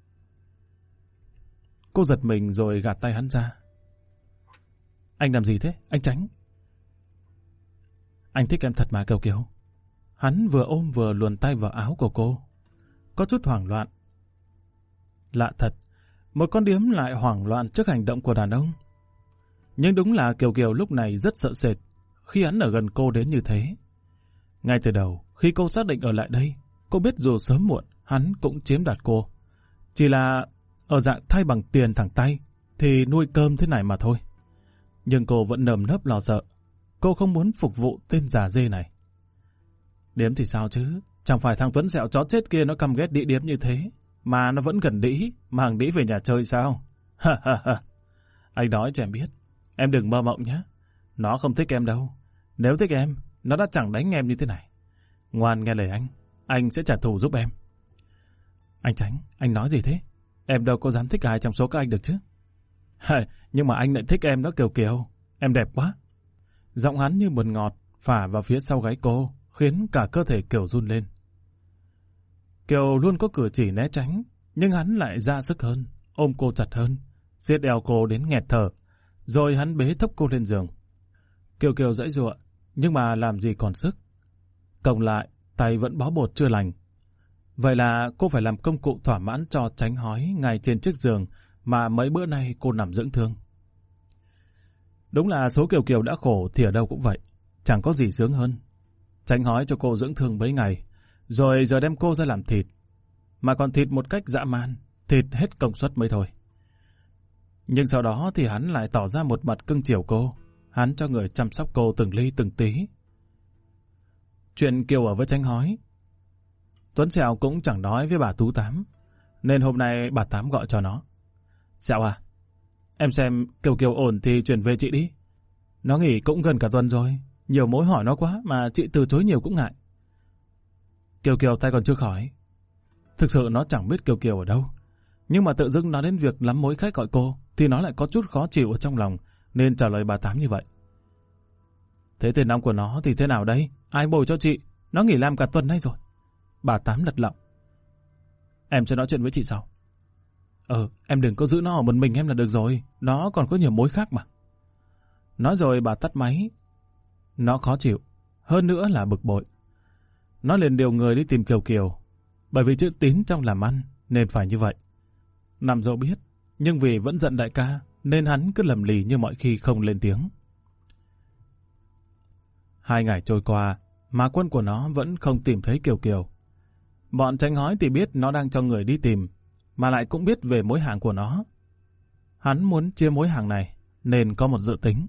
Cô giật mình rồi gạt tay hắn ra. Anh làm gì thế, anh Tránh? Anh thích em thật mà Kiều Kiều. Hắn vừa ôm vừa luồn tay vào áo của cô, có chút hoảng loạn. Lạ thật, một con điếm lại hoảng loạn trước hành động của đàn ông. Nhưng đúng là Kiều Kiều lúc này rất sợ sệt khi hắn ở gần cô đến như thế. Ngay từ đầu, khi cô xác định ở lại đây, cô biết dù sớm muộn hắn cũng chiếm đoạt cô. Chỉ là ở dạng thay bằng tiền thẳng tay thì nuôi cơm thế này mà thôi. Nhưng cô vẫn nơm nớp lo sợ. Cô không muốn phục vụ tên già dê này. Điếm thì sao chứ? Chẳng phải thằng Tuấn Sẹo chó chết kia nó căm ghét đĩ điếm như thế, mà nó vẫn gần đĩ, mang đĩ về nhà chơi sao? Ha ha ha. Anh nói cho em biết, em đừng mơ mộng nhé. Nó không thích em đâu. Nếu thích em, nó đã chẳng đánh em như thế này. Ngoan nghe lời anh sẽ trả thù giúp em. Anh Tránh, anh nói gì thế? Em đâu có dám thích ai trong số các anh được chứ. Nhưng mà anh lại thích em đó Kiều Kiều. Em đẹp quá. Giọng hắn như buồn ngọt phả vào phía sau gáy cô, khiến cả cơ thể Kiều run lên. Kiều luôn có cử chỉ né tránh, nhưng hắn lại ra sức hơn, ôm cô chặt hơn, siết eo cô đến nghẹt thở, rồi hắn bế thốc cô lên giường. Kiều Kiều giãy giụa, nhưng mà làm gì còn sức. Cộng lại, tay vẫn bó bột chưa lành. Vậy là cô phải làm công cụ thỏa mãn cho Tránh Hói ngay trên chiếc giường mà mấy bữa nay cô nằm dưỡng thương. Đúng là số Kiều Kiều đã khổ thì ở đâu cũng vậy, chẳng có gì sướng hơn. Tránh Hói cho cô dưỡng thương mấy ngày, rồi giờ đem cô ra làm thịt. Mà còn thịt một cách dã man, thịt hết công suất mới thôi. Nhưng sau đó thì hắn lại tỏ ra một mặt cưng chiều cô. Hắn cho người chăm sóc cô từng ly từng tí. Chuyện Kiều ở với Tránh Hói, Tuấn Sẹo cũng chẳng nói với bà Tú Tám, nên hôm nay bà Tám gọi cho nó. Sẹo à, em xem Kiều Kiều ổn thì chuyển về chị đi. Nó nghỉ cũng gần cả tuần rồi, nhiều mối hỏi nó quá mà chị từ chối nhiều cũng ngại. Kiều Kiều tay còn chưa khỏi. Thực sự nó chẳng biết Kiều Kiều ở đâu, nhưng mà tự dưng nói đến việc lắm mối khách gọi cô thì nó lại có chút khó chịu ở trong lòng, nên trả lời bà Tám như vậy. Thế tiền nong của nó thì thế nào đây? Ai bồi cho chị? Nó nghỉ làm cả tuần nay rồi. Bà Tám lật lọng. Em sẽ nói chuyện với chị sau. Em đừng có giữ nó ở một mình em là được rồi. Nó còn có nhiều mối khác mà. Nói rồi bà tắt máy. Nó khó chịu, hơn nữa là bực bội. Nó liền điều người đi tìm Kiều Kiều, bởi vì chữ tín trong làm ăn nên phải như vậy. Nam Dâu biết, nhưng vì vẫn giận đại ca nên hắn cứ lầm lì như mọi khi không lên tiếng. 2 ngày trôi qua, mà quân của nó vẫn không tìm thấy Kiều Kiều. Bọn tránh hói thì biết nó đang cho người đi tìm, mà lại cũng biết về mối hàng của nó. Hắn muốn chia mối hàng này, nên có một dự tính.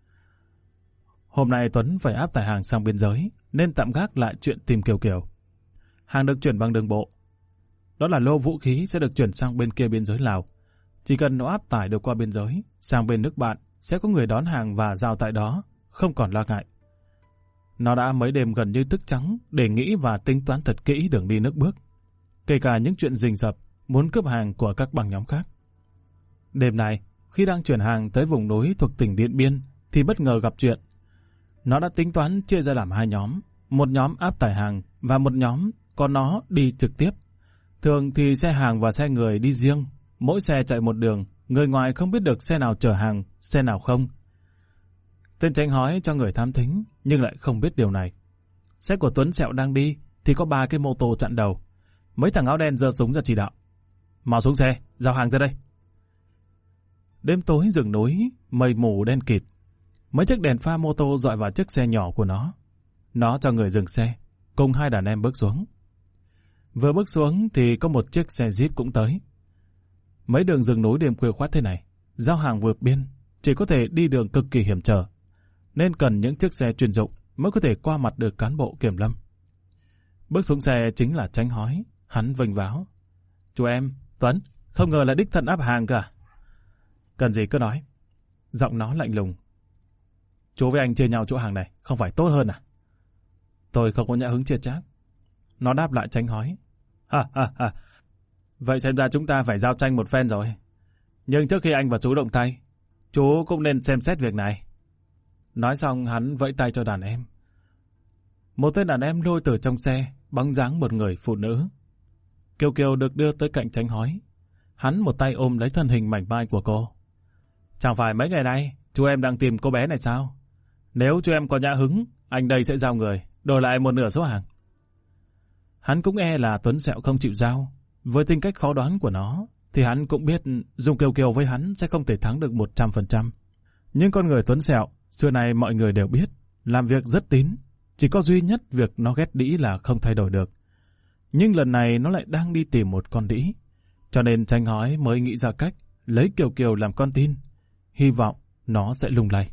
Hôm nay Tuấn phải áp tải hàng sang biên giới, nên tạm gác lại chuyện tìm Kiều Kiều. Hàng được chuyển bằng đường bộ. Đó là lô vũ khí sẽ được chuyển sang bên kia biên giới Lào. Chỉ cần nó áp tải được qua biên giới, sang bên nước bạn, sẽ có người đón hàng và giao tại đó, không còn lo ngại. Nó đã mấy đêm gần như thức trắng để nghĩ và tính toán thật kỹ đường đi nước bước, kể cả những chuyện rình rập muốn cướp hàng của các băng nhóm khác. Đêm này, khi đang chuyển hàng tới vùng núi thuộc tỉnh Điện Biên, thì bất ngờ gặp chuyện. Nó đã tính toán chia ra làm hai nhóm, một nhóm áp tải hàng và một nhóm có nó đi trực tiếp. Thường thì xe hàng và xe người đi riêng, mỗi xe chạy một đường, người ngoài không biết được xe nào chở hàng, xe nào không. Tên tránh hói cho người thám thính, nhưng lại không biết điều này. Xe của Tuấn Sẹo đang đi, thì có 3 cái mô tô chặn đầu. Mấy thằng áo đen giơ súng ra chỉ đạo. Mau xuống xe, giao hàng ra đây. Đêm tối rừng núi, mây mù đen kịt. Mấy chiếc đèn pha mô tô dọi vào chiếc xe nhỏ của nó. Nó cho người dừng xe, cùng 2 đàn em bước xuống. Vừa bước xuống thì có một chiếc xe Jeep cũng tới. Mấy đường rừng núi đêm khuya khoắt thế này, giao hàng vượt biên, chỉ có thể đi đường cực kỳ hiểm trở, nên cần những chiếc xe chuyên dụng mới có thể qua mặt được cán bộ kiểm lâm. Bước xuống xe chính là tránh hói, hắn vênh váo. Chú em, Tuấn, không ngờ là đích thân áp hàng cả. Cần gì cứ nói. Giọng nó lạnh lùng. Chú với anh chia nhau chỗ hàng này, không phải tốt hơn à? Tôi không có nhã hứng chia chác. Nó đáp lại tránh hói. Ha. Vậy xem ra chúng ta phải giao tranh một phen rồi. Nhưng trước khi anh và chú động tay, chú cũng nên xem xét việc này. Nói xong hắn vẫy tay cho đàn em. Một tên đàn em lôi từ trong xe, bóng dáng một người phụ nữ. Kiều Kiều được đưa tới cạnh tránh hói. Hắn một tay ôm lấy thân hình mảnh mai của cô. Chẳng phải mấy ngày nay chú em đang tìm cô bé này sao? Nếu chú em có nhã hứng, anh đây sẽ giao người, đổi lại một nửa số hàng. Hắn cũng e là Tuấn Sẹo không chịu giao. Với tính cách khó đoán của nó, thì hắn cũng biết dùng Kiều Kiều với hắn sẽ không thể thắng được 100%. Nhưng con người Tuấn Sẹo, xưa nay mọi người đều biết, làm việc rất tín. Chỉ có duy nhất việc nó ghét đĩ là không thay đổi được. Nhưng lần này nó lại đang đi tìm một con đĩ. Cho nên tránh hói mới nghĩ ra cách lấy Kiều Kiều làm con tin. Hy vọng nó sẽ lung lay.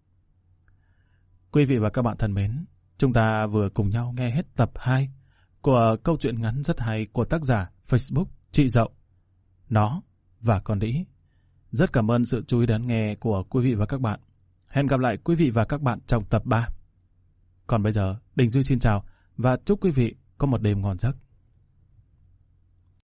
Quý vị và các bạn thân mến, chúng ta vừa cùng nhau nghe hết tập 2 của câu chuyện ngắn rất hay của tác giả Facebook Chị Dậu, Nó và Con Đĩ. Rất cảm ơn sự chú ý đón nghe của quý vị và các bạn. Hẹn gặp lại quý vị và các bạn trong tập 3. Còn bây giờ, Đình Duy xin chào và chúc quý vị có một đêm ngon giấc.